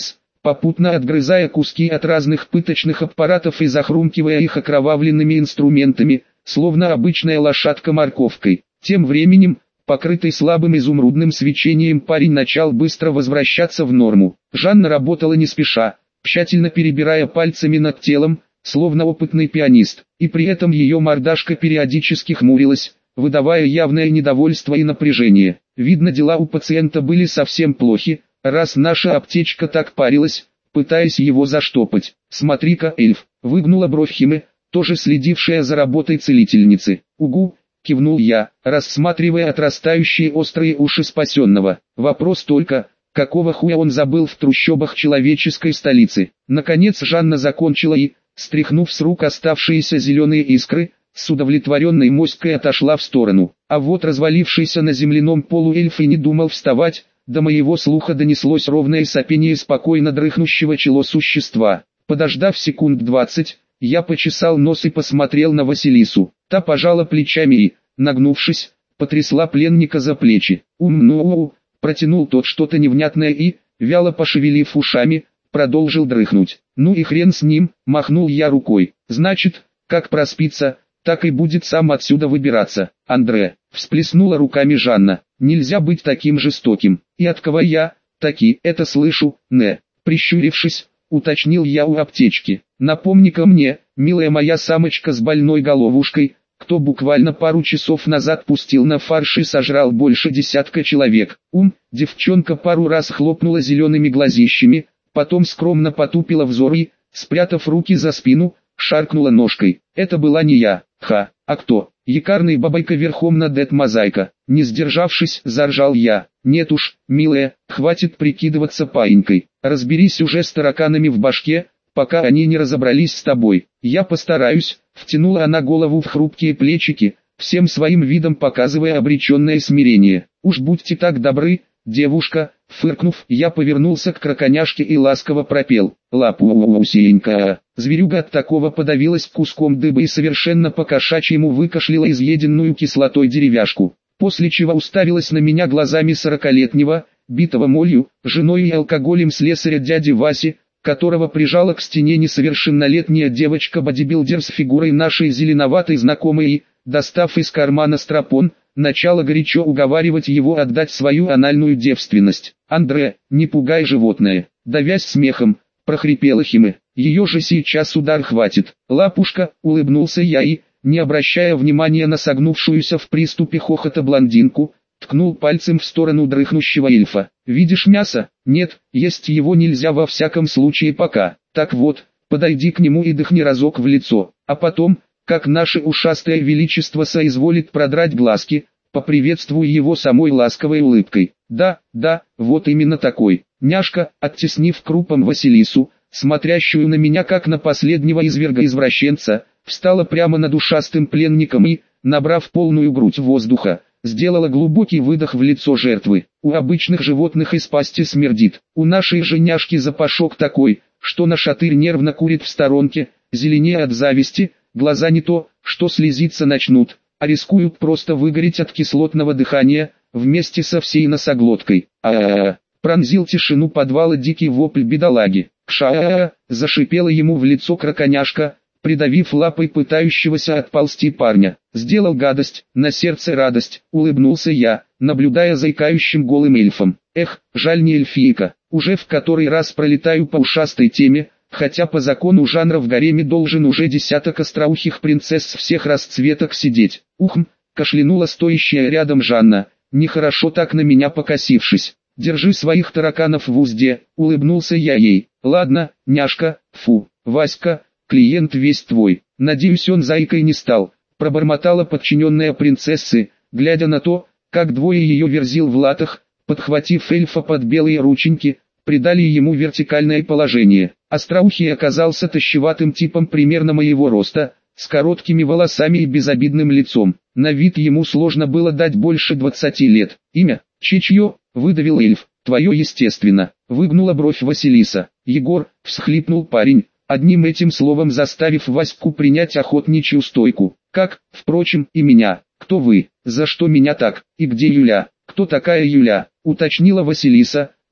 попутно отгрызая куски от разных пыточных аппаратов и захрумкивая их окровавленными инструментами, словно обычная лошадка морковкой. Тем временем, покрытый слабым изумрудным свечением, парень начал быстро возвращаться в норму. Жанна работала не спеша, тщательно перебирая пальцами над телом, словно опытный пианист, и при этом ее мордашка периодически хмурилась, выдавая явное недовольство и напряжение. Видно, дела у пациента были совсем плохи, раз наша аптечка так парилась, пытаясь его заштопать. «Смотри-ка, эльф», — выгнула бровь Химе, тоже следившая за работой целительницы. «Угу», — кивнул я, рассматривая отрастающие острые уши спасенного. Вопрос только, какого хуя он забыл в трущобах человеческой столицы. Наконец Жанна закончила и, стряхнув с рук оставшиеся зеленые искры, с удовлетворенной моськой отошла в сторону. А вот развалившийся на земляном полу эльф и не думал вставать, до моего слуха донеслось ровное сопение спокойно дрыхнущего чело существа. Подождав секунд двадцать, я почесал нос и посмотрел на Василису. Та пожала плечами и, нагнувшись, потрясла пленника за плечи. «Ум-ну-у-у», протянул тот что-то невнятное и, вяло пошевелив ушами, продолжил дрыхнуть. «Ну и хрен с ним», махнул я рукой. «Значит, как проспится, так и будет сам отсюда выбираться». «Андре», всплеснула руками Жанна, «нельзя быть таким жестоким». «И от кого я, таки, это слышу, не?» Прищурившись, уточнил я у аптечки. «Напомни-ка мне, милая моя самочка с больной головушкой, кто буквально пару часов назад пустил на фарш и сожрал больше десятка человек». Ум, девчонка пару раз хлопнула зелеными глазищами, потом скромно потупила взор и, спрятав руки за спину, шаркнула ножкой. «Это была не я, ха, а кто?» «Якарный бабайка верхом на дед-мозаика». Не сдержавшись, заржал я. «Нет уж, милая, хватит прикидываться паинькой. Разберись уже с тараканами в башке, пока они не разобрались с тобой». «Я постараюсь», — втянула она голову в хрупкие плечики, всем своим видом показывая обреченное смирение. «Уж будьте так добры, девушка», — фыркнув, я повернулся к краконяшке и ласково пропел. «Лапусенька». Зверюга от такого подавилась куском дыба и совершенно по-кошачьему выкашляла изъеденную кислотой деревяшку, после чего уставилась на меня глазами сорокалетнего, битого молью, женой и алкоголем слесаря дяди Васи, которого прижала к стене несовершеннолетняя девочка-бодибилдер с фигурой нашей зеленоватой знакомой и, достав из кармана стропон, начала горячо уговаривать его отдать свою анальную девственность. «Андре, не пугай животное», давясь смехом, прохрипела Химе. «Ее же сейчас удар хватит». «Лапушка», улыбнулся я и, не обращая внимания на согнувшуюся в приступе хохота блондинку, ткнул пальцем в сторону дрыхнущего эльфа. «Видишь мясо? Нет, есть его нельзя во всяком случае пока. Так вот, подойди к нему и дыхни разок в лицо, а потом, как наше ушастое величество соизволит продрать глазки, поприветствуй его самой ласковой улыбкой». «Да, да, вот именно такой». Няшка, оттеснив крупом Василису, смотрящую на меня как на последнего изверга-извращенца, встала прямо над ушастым пленником и, набрав полную грудь воздуха, сделала глубокий выдох в лицо жертвы. У обычных животных из пасти смердит. У нашей же няшки запашок такой, что нашатырь нервно курит в сторонке, зеленее от зависти, глаза не то, что слезиться начнут, а рискуют просто выгореть от кислотного дыхания, вместе со всей носоглоткой. А-а-а! Пронзил тишину подвала дикий вопль бедолаги. «Кша-а-а!» — зашипела ему в лицо краконяшка, придавив лапой пытающегося отползти парня. «Сделал гадость, на сердце радость», — улыбнулся я, наблюдая за икающим голым эльфом. «Эх, жаль не эльфийка, уже в который раз пролетаю по ушастой теме, хотя по закону жанра в гареме должен уже десяток остроухих принцесс всех расцветок сидеть». «Ухм!» — кашлянула стоящая рядом Жанна, нехорошо так на меня покосившись. «Держи своих тараканов в узде», — улыбнулся я ей. «Ладно, няшка, фу, Васька, клиент весь твой». «Надеюсь, он зайкой не стал», — пробормотала подчиненная принцессы, глядя на то, как двое ее верзил в латах, подхватив эльфа под белые рученьки, придали ему вертикальное положение. Остроухий оказался тощеватым типом примерно моего роста, с короткими волосами и безобидным лицом. На вид ему сложно было дать больше двадцати лет. «Имя? Чичье?» — выдавил эльф. «Твое естественно», — выгнула бровь Василиса. «Егор», — всхлипнул парень, одним этим словом заставив Ваську принять охотничью стойку. «Как, впрочем, и меня. Кто вы? За что меня так? И где Юля?» «Кто такая Юля?» — уточнила Василиса,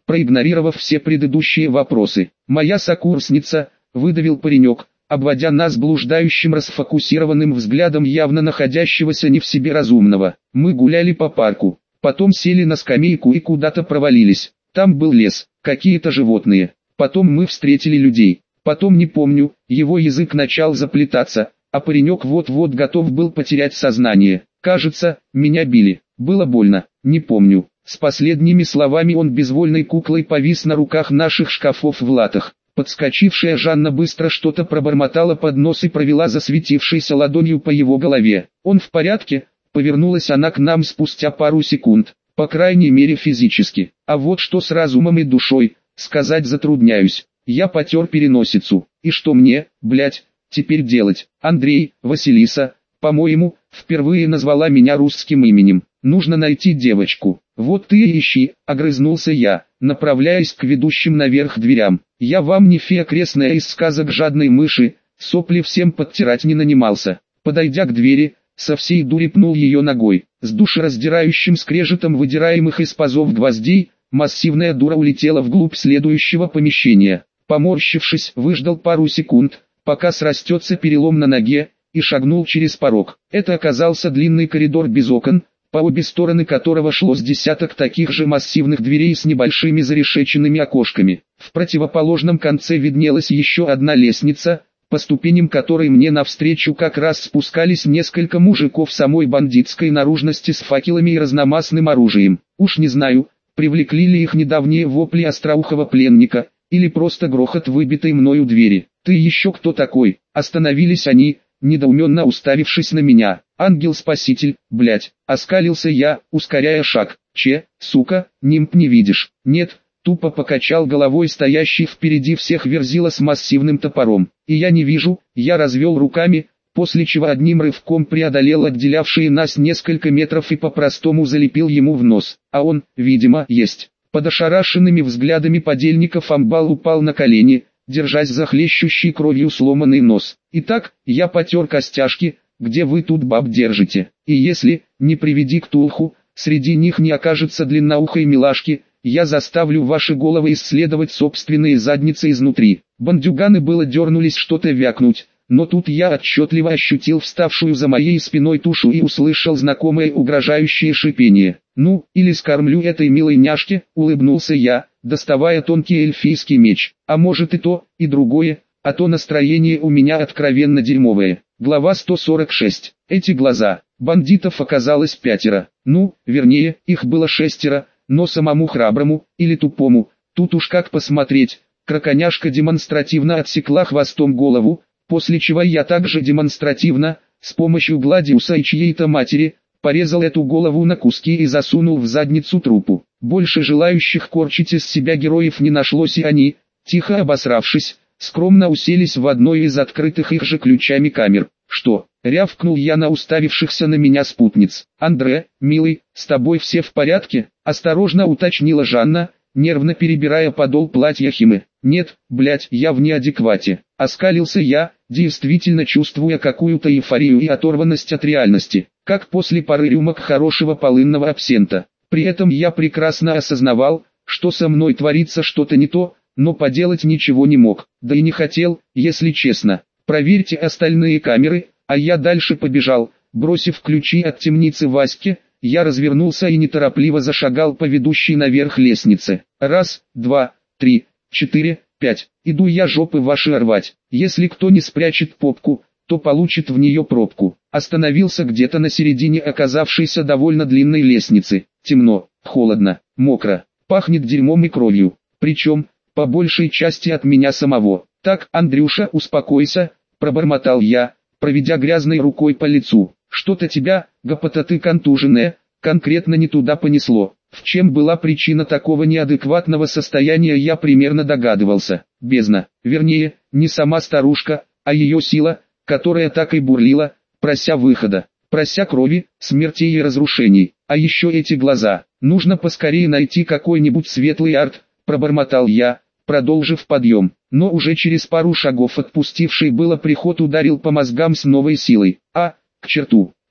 проигнорировав все предыдущие вопросы. «Моя сокурсница», — выдавил паренек, обводя нас блуждающим расфокусированным взглядом явно находящегося не в себе разумного. Мы гуляли по парку, потом сели на скамейку и куда-то провалились. Там был лес, какие-то животные. Потом мы встретили людей. Потом не помню, его язык начал заплетаться, а паренек вот-вот готов был потерять сознание. Кажется, меня били. Было больно, не помню. С последними словами он безвольной куклой повис на руках наших шкафов в латах. Подскочившая Жанна быстро что-то пробормотала под нос и провела засветившейся ладонью по его голове. «Он в порядке?» — повернулась она к нам спустя пару секунд. «По крайней мере физически. А вот что с разумом и душой, сказать затрудняюсь». Я потер переносицу. «И что мне, блять, теперь делать?» Андрей, Василиса, по-моему, впервые назвала меня русским именем. «Нужно найти девочку». «Вот ты и ищи», — огрызнулся я, направляясь к ведущим наверх дверям. «Я вам не фея крестная из сказок жадной мыши, сопли всем подтирать не нанимался». Подойдя к двери, со всей дури пнул ее ногой. С душераздирающим скрежетом выдираемых из пазов гвоздей, массивная дура улетела вглубь следующего помещения. Поморщившись, выждал пару секунд, пока срастется перелом на ноге, и шагнул через порог. Это оказался длинный коридор без окон, по обе стороны которого шло с десяток таких же массивных дверей с небольшими зарешеченными окошками. В противоположном конце виднелась еще одна лестница, по ступеням которой мне навстречу как раз спускались несколько мужиков самой бандитской наружности с факелами и разномастным оружием. Уж не знаю, привлекли ли их недавние вопли остроухого пленника, или просто грохот выбитой мною двери. «Ты еще кто такой?» Остановились они, недоуменно уставившись на меня. «Ангел-спаситель, блять!» Оскалился я, ускоряя шаг. «Че, сука, нимб не видишь?» «Нет», тупо покачал головой стоящий впереди всех верзила с массивным топором. «И я не вижу», я развел руками, после чего одним рывком преодолел отделявшие нас несколько метров и по-простому залепил ему в нос. А он, видимо, есть. Под ошарашенными взглядами подельников амбал упал на колени, держась за хлещущий кровью сломанный нос. «Итак, я потер костяшки, где вы тут баб держите? И если, не приведи ктулху, среди них не окажется длинноухой милашки, я заставлю ваши головы исследовать собственные задницы изнутри». Бандюганы было дернулись что-то вякнуть, но тут я отчетливо ощутил вставшую за моей спиной тушу и услышал знакомое угрожающее шипение. «Ну, или скормлю этой милой няшке», — улыбнулся я, доставая тонкий эльфийский меч. «А может и то, и другое, а то настроение у меня откровенно дерьмовое». Глава сто сорок шесть. Эти глаза. Бандитов оказалось пятеро. Ну, вернее, их было шестеро, но самому храброму, или тупому, тут уж как посмотреть. Краконяшка демонстративно отсекла хвостом голову, после чего я также демонстративно, с помощью Гладиуса и чьей-то матери, порезал эту голову на куски и засунул в задницу трупу. Больше желающих корчить из себя героев не нашлось, и они, тихо обосравшись, скромно уселись в одной из открытых их же ключами камер. «Что?» — рявкнул я на уставившихся на меня спутниц. «Андре, милый, с тобой все в порядке?» — осторожно уточнила Жанна, нервно перебирая подол платья Химы. «Нет, блять, я в неадеквате», — оскалился я, действительно чувствуя какую-то эйфорию и оторванность от реальности, как после пары рюмок хорошего полынного абсента. При этом я прекрасно осознавал, что со мной творится что-то не то, но поделать ничего не мог, да и не хотел, если честно. «Проверьте остальные камеры», а я дальше побежал, бросив ключи от темницы Ваське. Я развернулся и неторопливо зашагал по ведущей наверх лестнице. Раз, два, три, четыре, пять. Иду я жопы ваши рвать. Если кто не спрячет попку, то получит в нее пробку. Остановился где-то на середине оказавшейся довольно длинной лестницы. Темно, холодно, мокро, пахнет дерьмом и кровью. Причем, по большей части от меня самого. «Так, Андрюша, успокойся», — пробормотал я, проведя грязной рукой по лицу. «Что-то тебя, гопота ты контуженная, конкретно не туда понесло». В чем была причина такого неадекватного состояния, я примерно догадывался. Бездна, вернее, не сама старушка, а ее сила, которая так и бурлила, прося выхода, прося крови, смертей и разрушений. А еще эти глаза. «Нужно поскорее найти какой-нибудь светлый арт», — пробормотал я, продолжив подъем. Но уже через пару шагов отпустивший было приход ударил по мозгам с новой силой. «А, к черту,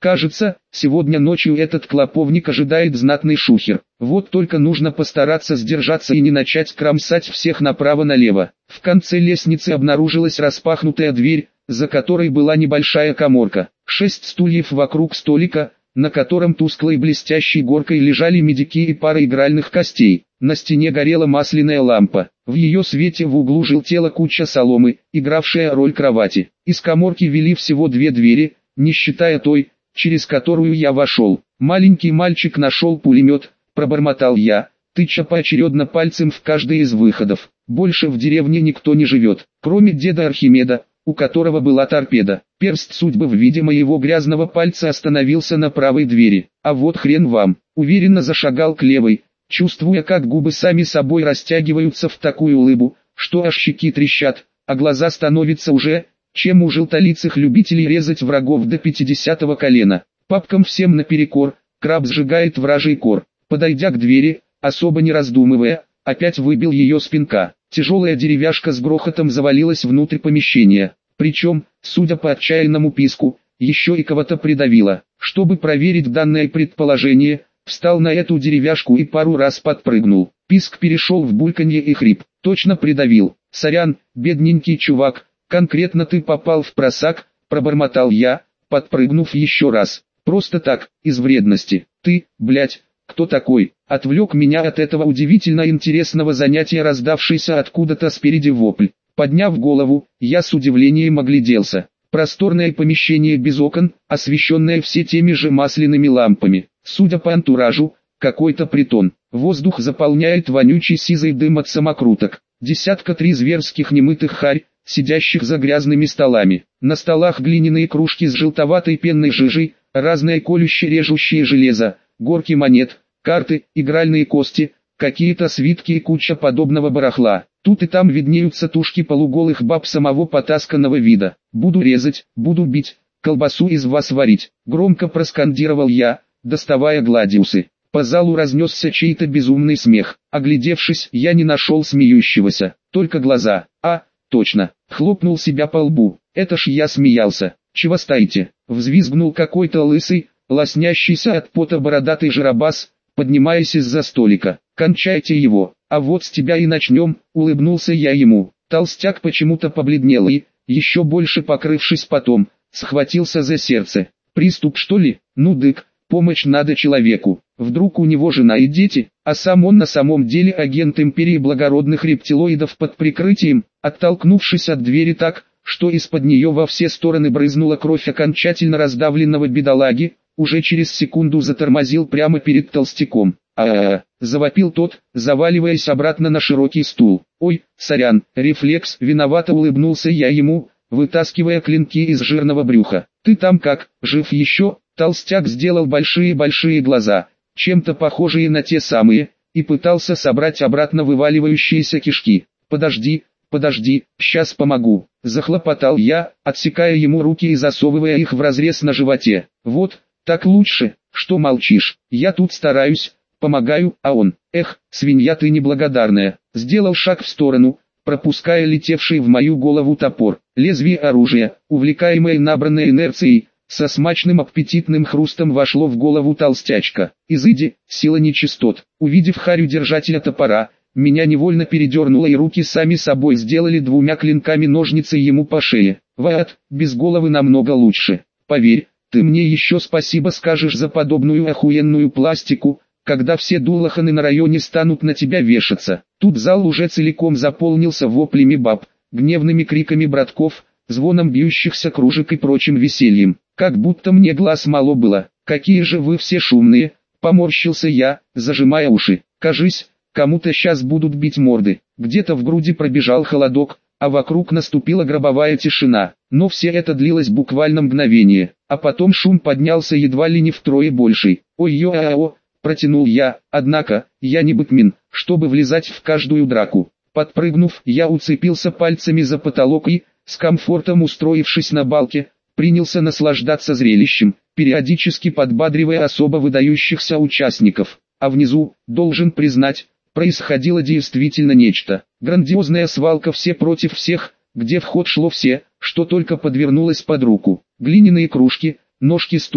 Кажется, сегодня ночью этот клоповник ожидает знатный шухер. Вот только нужно постараться сдержаться и не начать кромсать всех направо-налево. В конце лестницы обнаружилась распахнутая дверь, за которой была небольшая каморка. Шесть стульев вокруг столика, на котором тусклой блестящей горкой лежали медики и пара игральных костей. На стене горела масляная лампа. В ее свете в углу желтела куча соломы, игравшая роль кровати. Из каморки вели всего две двери, не считая той, через которую я вошел. Маленький мальчик нашел пулемет, пробормотал я, тыча поочередно пальцем в каждый из выходов. Больше в деревне никто не живет, кроме деда Архимеда, у которого была торпеда. Перст судьбы в виде моего грязного пальца остановился на правой двери. А вот хрен вам, уверенно зашагал к левой, чувствуя, как губы сами собой растягиваются в такую улыбу, что аж щеки трещат, а глаза становятся уже, чем у желтолицых любителей резать врагов до пятидесятого колена. Папкам всем наперекор, краб сжигает вражий кор. Подойдя к двери, особо не раздумывая, опять выбил ее с пинка. Тяжелая деревяшка с грохотом завалилась внутрь помещения. Причем, судя по отчаянному писку, еще и кого-то придавило. Чтобы проверить данное предположение, встал на эту деревяшку и пару раз подпрыгнул. Писк перешел в бульканье и хрип. Точно придавил. Сорян, бедненький чувак. «Конкретно ты попал в просак», — пробормотал я, подпрыгнув еще раз. «Просто так, из вредности. Ты, блядь, кто такой?» Отвлек меня от этого удивительно интересного занятия раздавшийся откуда-то спереди вопль. Подняв голову, я с удивлением огляделся. Просторное помещение без окон, освещенное все теми же масляными лампами. Судя по антуражу, какой-то притон. Воздух заполняет вонючий сизый дым от самокруток. Десятка три зверских немытых харь, сидящих за грязными столами. На столах глиняные кружки с желтоватой пенной жижей, разное колюще-режущее железо, горки монет, карты, игральные кости, какие-то свитки и куча подобного барахла. Тут и там виднеются тушки полуголых баб самого потасканного вида. «Буду резать, буду бить, колбасу из вас варить», — громко проскандировал я, доставая гладиусы. По залу разнесся чей-то безумный смех. Оглядевшись, я не нашел смеющегося, только глаза. «А, точно!» — хлопнул себя по лбу. «Это ж я смеялся. Чего стоите?» — взвизгнул какой-то лысый, лоснящийся от пота бородатый жиробас, поднимаясь из-за столика. «Кончайте его, а вот с тебя и начнем», — улыбнулся я ему. Толстяк почему-то побледнел и, еще больше покрывшись потом, схватился за сердце. «Приступ что ли? Ну дык, помощь надо человеку. Вдруг у него жена и дети, а сам он на самом деле агент империи благородных рептилоидов под прикрытием». Оттолкнувшись от двери так, что из-под нее во все стороны брызнула кровь окончательно раздавленного бедолаги, уже через секунду затормозил прямо перед толстяком. «А-а-а!» — завопил тот, заваливаясь обратно на широкий стул. «Ой, сорян, рефлекс!» — виновато улыбнулся я ему, вытаскивая клинки из жирного брюха. «Ты там как, жив еще?» Толстяк сделал большие-большие глаза, чем-то похожие на те самые, и пытался собрать обратно вываливающиеся кишки. «Подожди, подожди, сейчас помогу», — захлопотал я, отсекая ему руки и засовывая их в разрез на животе. «Вот, так лучше, что молчишь, я тут стараюсь, помогаю, а он, эх, свинья ты неблагодарная», сделал шаг в сторону, пропуская летевший в мою голову топор. Лезвие оружия, увлекаемое набранной инерцией, со смачным аппетитным хрустом вошло в голову толстячка. «Изыди, сила нечистот». Увидев харю держателя топора, меня невольно передернуло и руки сами собой сделали двумя клинками ножницы ему по шее. «Ваат, без головы намного лучше. Поверь, ты мне еще спасибо скажешь за подобную охуенную пластику, когда все дулаханы на районе станут на тебя вешаться». Тут зал уже целиком заполнился воплями баб, гневными криками братков, звоном бьющихся кружек и прочим весельем. Как будто мне глаз мало было. «Какие же вы все шумные!» — поморщился я, зажимая уши. «Кажись, кому-то сейчас будут бить морды». Где-то в груди пробежал холодок, а вокруг наступила гробовая тишина. Но все это длилось буквально мгновение, а потом шум поднялся едва ли не втрое больший. «Ой-ё-а-о!» — протянул я, однако, я не Бэтмен, чтобы влезать в каждую драку. Подпрыгнув, я уцепился пальцами за потолок и, с комфортом устроившись на балке, принялся наслаждаться зрелищем, периодически подбадривая особо выдающихся участников. А внизу, должен признать, происходило действительно нечто. Грандиозная свалка все против всех, где в ход шло все, что только подвернулось под руку. Глиняные кружки, ножки стула,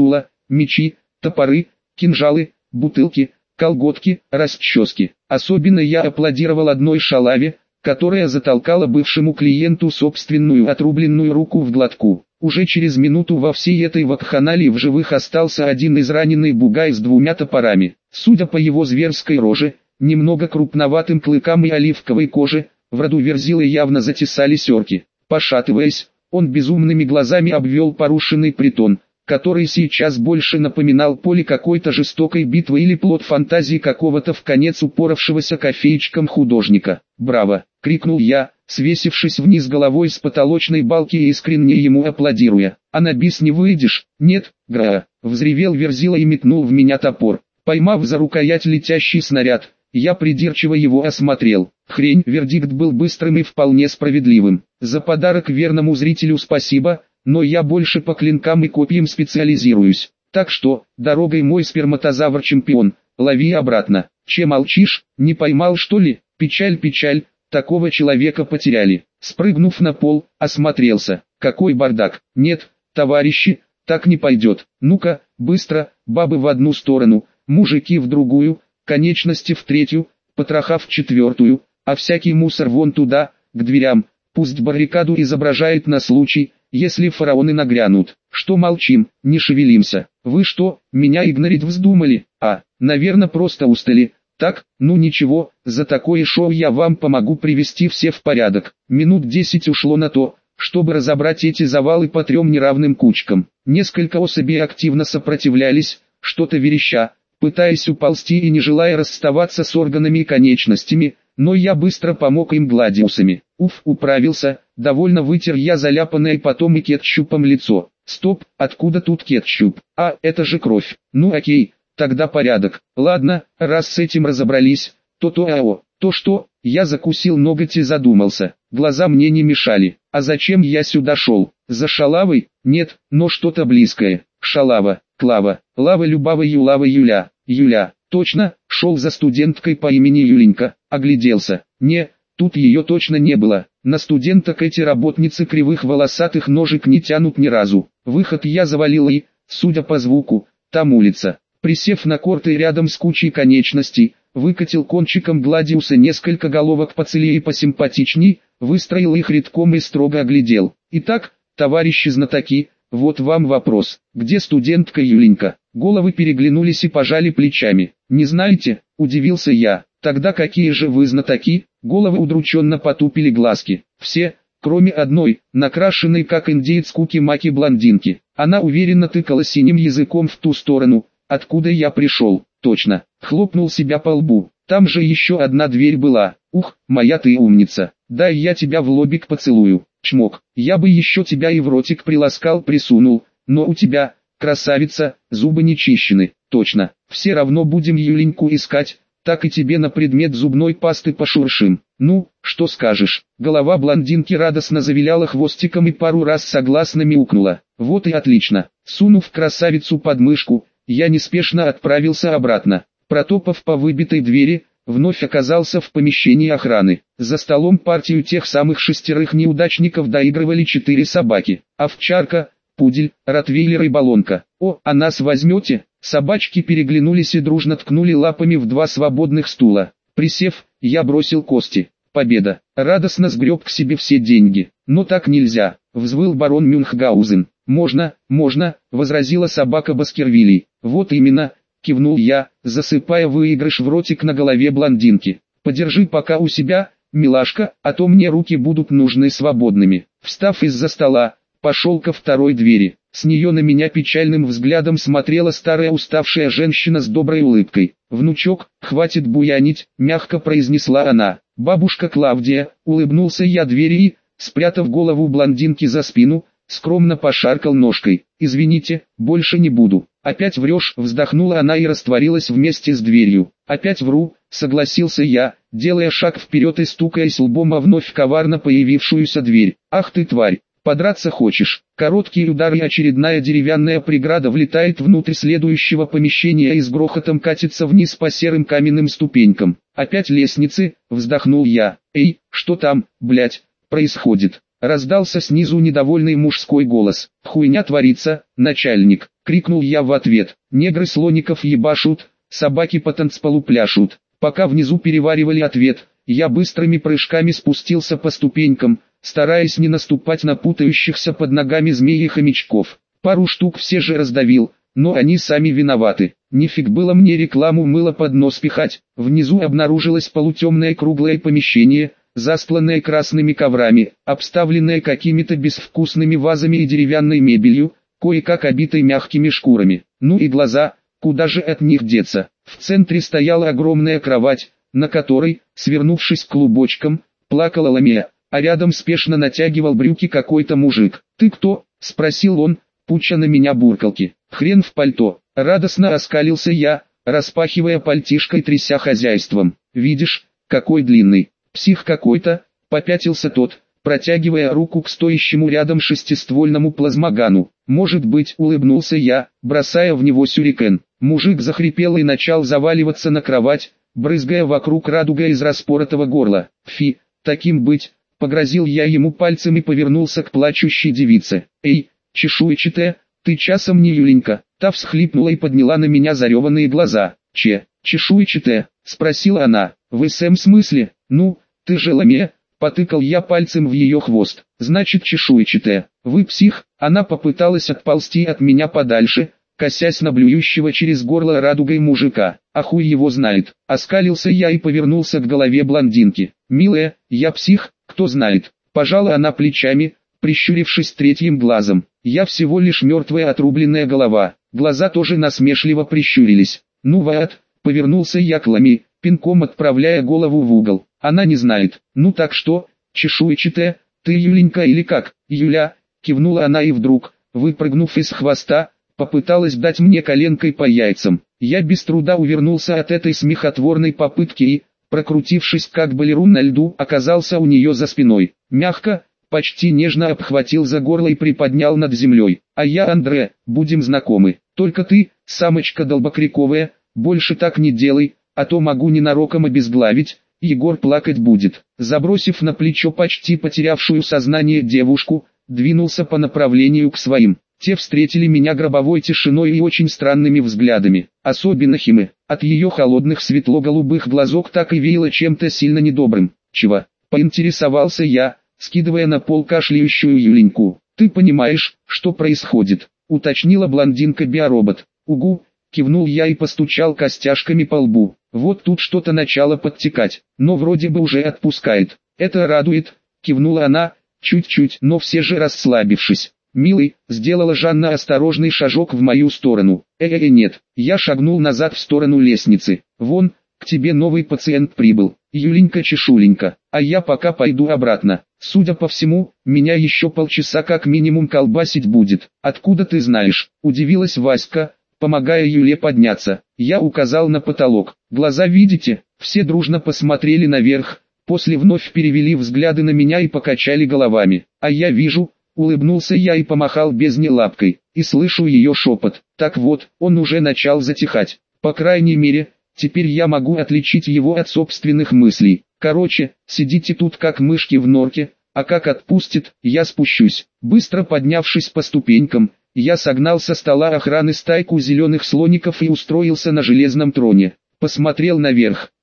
мечи, топоры, кинжалы, бутылки, колготки, расчески. Особенно я аплодировал одной шалаве, которая затолкала бывшему клиенту собственную отрубленную руку в глотку. Уже через минуту во всей этой вакханалии в живых остался один израненный бугай с двумя топорами. Судя по его зверской роже, немного крупноватым клыкам и оливковой коже, в роду Верзилы явно затесались орки. Пошатываясь, он безумными глазами обвел порушенный притон, который сейчас больше напоминал поле какой-то жестокой битвы или плод фантазии какого-то вконец упоравшегося кофеечком художника. «Браво!» — крикнул я, свесившись вниз головой с потолочной балки и искренне ему аплодируя. «А на бис не выйдешь?» «Нет, Гра!» — взревел Верзила и метнул в меня топор. Поймав за рукоять летящий снаряд, я придирчиво его осмотрел. Хрень, вердикт был быстрым и вполне справедливым. За подарок верному зрителю спасибо, но я больше по клинкам и копьям специализируюсь. Так что, дорогой мой сперматозавр-чемпион, лови обратно. Че молчишь, не поймал что ли? Печаль, печаль, такого человека потеряли. Спрыгнув на пол, осмотрелся. Какой бардак. Нет, товарищи, так не пойдет. Ну-ка, быстро, бабы в одну сторону, мужики в другую, конечности в третью, потроха в четвертую, а всякий мусор вон туда, к дверям. Пусть баррикаду изображает на случай, если фараоны нагрянут. Что молчим, не шевелимся? Вы что, меня игнорить вздумали? А, наверное, просто устали. Так, ну ничего, за такое шоу я вам помогу привести все в порядок. Минут десять ушло на то, чтобы разобрать эти завалы по трем неравным кучкам. Несколько особей активно сопротивлялись, что-то вереща, пытаясь уползти и не желая расставаться с органами и конечностями, но я быстро помог им гладиусами. Уф, управился, довольно вытер я заляпанное потом и кетчупом лицо. Стоп, откуда тут кетчуп? А, это же кровь. Ну окей, тогда порядок. Ладно, раз с этим разобрались, то то ао, то что, я закусил ноготь и задумался. Глаза мне не мешали. А зачем я сюда шел? За шалавой? Нет, но что-то близкое. Шалава, Клава, Лава Любава Юлава Юля, Юля. Точно, шел за студенткой по имени Юленька, огляделся. Не, тут ее точно не было. На студенток эти работницы кривых волосатых ножек не тянут ни разу. Выход я завалил и, судя по звуку, там улица. Присев на корты рядом с кучей конечностей, выкатил кончиком гладиуса несколько головок поцелее и посимпатичней, выстроил их рядком и строго оглядел. Итак, товарищи знатоки, вот вам вопрос. Где студентка Юленька? Головы переглянулись и пожали плечами. Не знаете? Удивился я. Тогда какие же вы знатоки? Головы удрученно потупили глазки. Все, кроме одной, накрашенной как индеец куки-маки блондинки. Она уверенно тыкала синим языком в ту сторону, откуда я пришел. Точно. Хлопнул себя по лбу. Там же еще одна дверь была. Ух, моя ты умница. Дай я тебя в лобик поцелую. Чмок. Я бы еще тебя и в ротик приласкал присунул, но у тебя, красавица, зубы не чищены. Точно. Все равно будем Юленьку искать, так и тебе на предмет зубной пасты пошуршим. Ну, что скажешь? Голова блондинки радостно завиляла хвостиком и пару раз согласно мяукнула. Вот и отлично. Сунув красавицу под мышку, я неспешно отправился обратно. Протопав по выбитой двери, вновь оказался в помещении охраны. За столом партию тех самых шестерых неудачников доигрывали четыре собаки. Овчарка, пудель, ротвейлер и баллонка. О, а нас возьмете? Собачки переглянулись и дружно ткнули лапами в два свободных стула. Присев, я бросил кости. Победа. Радостно сгреб к себе все деньги. Но так нельзя, взвыл барон Мюнхгаузен. Можно, можно, возразила собака Баскервилей. Вот именно, кивнул я, засыпая выигрыш в ротик на голове блондинки. Подержи пока у себя, милашка, а то мне руки будут нужны свободными. Встав из-за стола, пошел ко второй двери. С нее на меня печальным взглядом смотрела старая уставшая женщина с доброй улыбкой. «Внучок, хватит буянить», — мягко произнесла она. «Бабушка Клавдия», — улыбнулся я двери и, спрятав голову блондинки за спину, скромно пошаркал ножкой. «Извините, больше не буду». «Опять врешь», — вздохнула она и растворилась вместе с дверью. «Опять вру», — согласился я, делая шаг вперед и стукаясь лбом о вновь коварно появившуюся дверь. «Ах ты тварь! Подраться хочешь?» Короткий удар и очередная деревянная преграда влетает внутрь следующего помещения и с грохотом катится вниз по серым каменным ступенькам. «Опять лестницы», — вздохнул я. «Эй, что там, блять, происходит?» Раздался снизу недовольный мужской голос. «Хуйня творится, начальник». крикнул я в ответ. Негры слоников ебашут, собаки по танцполу пляшут. Пока внизу переваривали ответ, я быстрыми прыжками спустился по ступенькам, стараясь не наступать на путающихся под ногами змей и хомячков. Пару штук все же раздавил, но они сами виноваты. Нифиг было мне рекламу мыла под нос пихать. Внизу обнаружилось полутемное круглое помещение, застланное красными коврами, обставленное какими-то безвкусными вазами и деревянной мебелью, кое-как обитой мягкими шкурами. Ну и глаза, куда же от них деться? В центре стояла огромная кровать, на которой, свернувшись клубочком, плакала Ламия, а рядом спешно натягивал брюки какой-то мужик. «Ты кто?» — спросил он, пуча на меня буркалки. «Хрен в пальто!» — радостно оскалился я, распахивая пальтишко и тряся хозяйством. «Видишь, какой длинный!» «Псих какой-то!» — попятился тот, протягивая руку к стоящему рядом шестиствольному плазмогану. «Может быть», — улыбнулся я, бросая в него сюрикен. Мужик захрипел и начал заваливаться на кровать, брызгая вокруг радуга из распоротого горла. «Фи, таким быть!» — погрозил я ему пальцем и повернулся к плачущей девице. «Эй, чешуйчатая, ты часом не Юленька?» Та всхлипнула и подняла на меня зареванные глаза. «Че, чешуйчатая?» — спросила она. «В эсэм смысле? Ну, ты же Ламия?» — потыкал я пальцем в ее хвост. «Значит, чешуйчатая. Вы псих?» Она попыталась отползти от меня подальше, косясь на блюющего через горло радугой мужика. «А хуй его знает!» — оскалился я и повернулся к голове блондинки. «Милая, я псих, кто знает?» — пожала она плечами, прищурившись третьим глазом. «Я всего лишь мертвая отрубленная голова». Глаза тоже насмешливо прищурились. «Ну вот», — повернулся я к Лами, пинком отправляя голову в угол. «Она не знает. Ну так что, чешуйчатая, ты Юленька или как?» «Юля», — кивнула она и вдруг, выпрыгнув из хвоста, попыталась дать мне коленкой по яйцам. Я без труда увернулся от этой смехотворной попытки и, прокрутившись как балерун на льду, оказался у нее за спиной. Мягко, почти нежно обхватил за горло и приподнял над землей. «А я Андре, будем знакомы. Только ты, самочка долбокриковая, больше так не делай, а то могу ненароком обезглавить, Егор плакать будет». Забросив на плечо почти потерявшую сознание девушку, двинулся по направлению к своим. Те встретили меня гробовой тишиной и очень странными взглядами. Особенно Химы. От ее холодных светло-голубых глазок так и веяло чем-то сильно недобрым. «Чего?» — поинтересовался я, скидывая на пол кашляющую Юленьку. «Ты понимаешь, что происходит?» — уточнила блондинка-биоробот. «Угу», — кивнул я и постучал костяшками по лбу. Вот тут что-то начало подтекать, но вроде бы уже отпускает. «Это радует», — кивнула она, чуть-чуть, но все же расслабившись. «Милый», — сделала Жанна осторожный шажок в мою сторону. «Э-э-э, нет». Я шагнул назад в сторону лестницы. «Вон, к тебе новый пациент прибыл, Юленька-чешуленька, а я пока пойду обратно. Судя по всему, меня еще полчаса как минимум колбасить будет». «Откуда ты знаешь?» — удивилась Васька, помогая Юле подняться. Я указал на потолок. «Глаза видите?» Все дружно посмотрели наверх, после вновь перевели взгляды на меня и покачали головами. «А я вижу», — улыбнулся я и помахал бездне лапкой, и слышу ее шепот. Так вот, он уже начал затихать. По крайней мере, теперь я могу отличить его от собственных мыслей. Короче, сидите тут как мышки в норке, а как отпустит, я спущусь. Быстро поднявшись по ступенькам, я согнал со стола охраны стайку зеленых слоников и устроился на железном троне. Посмотрел наверх.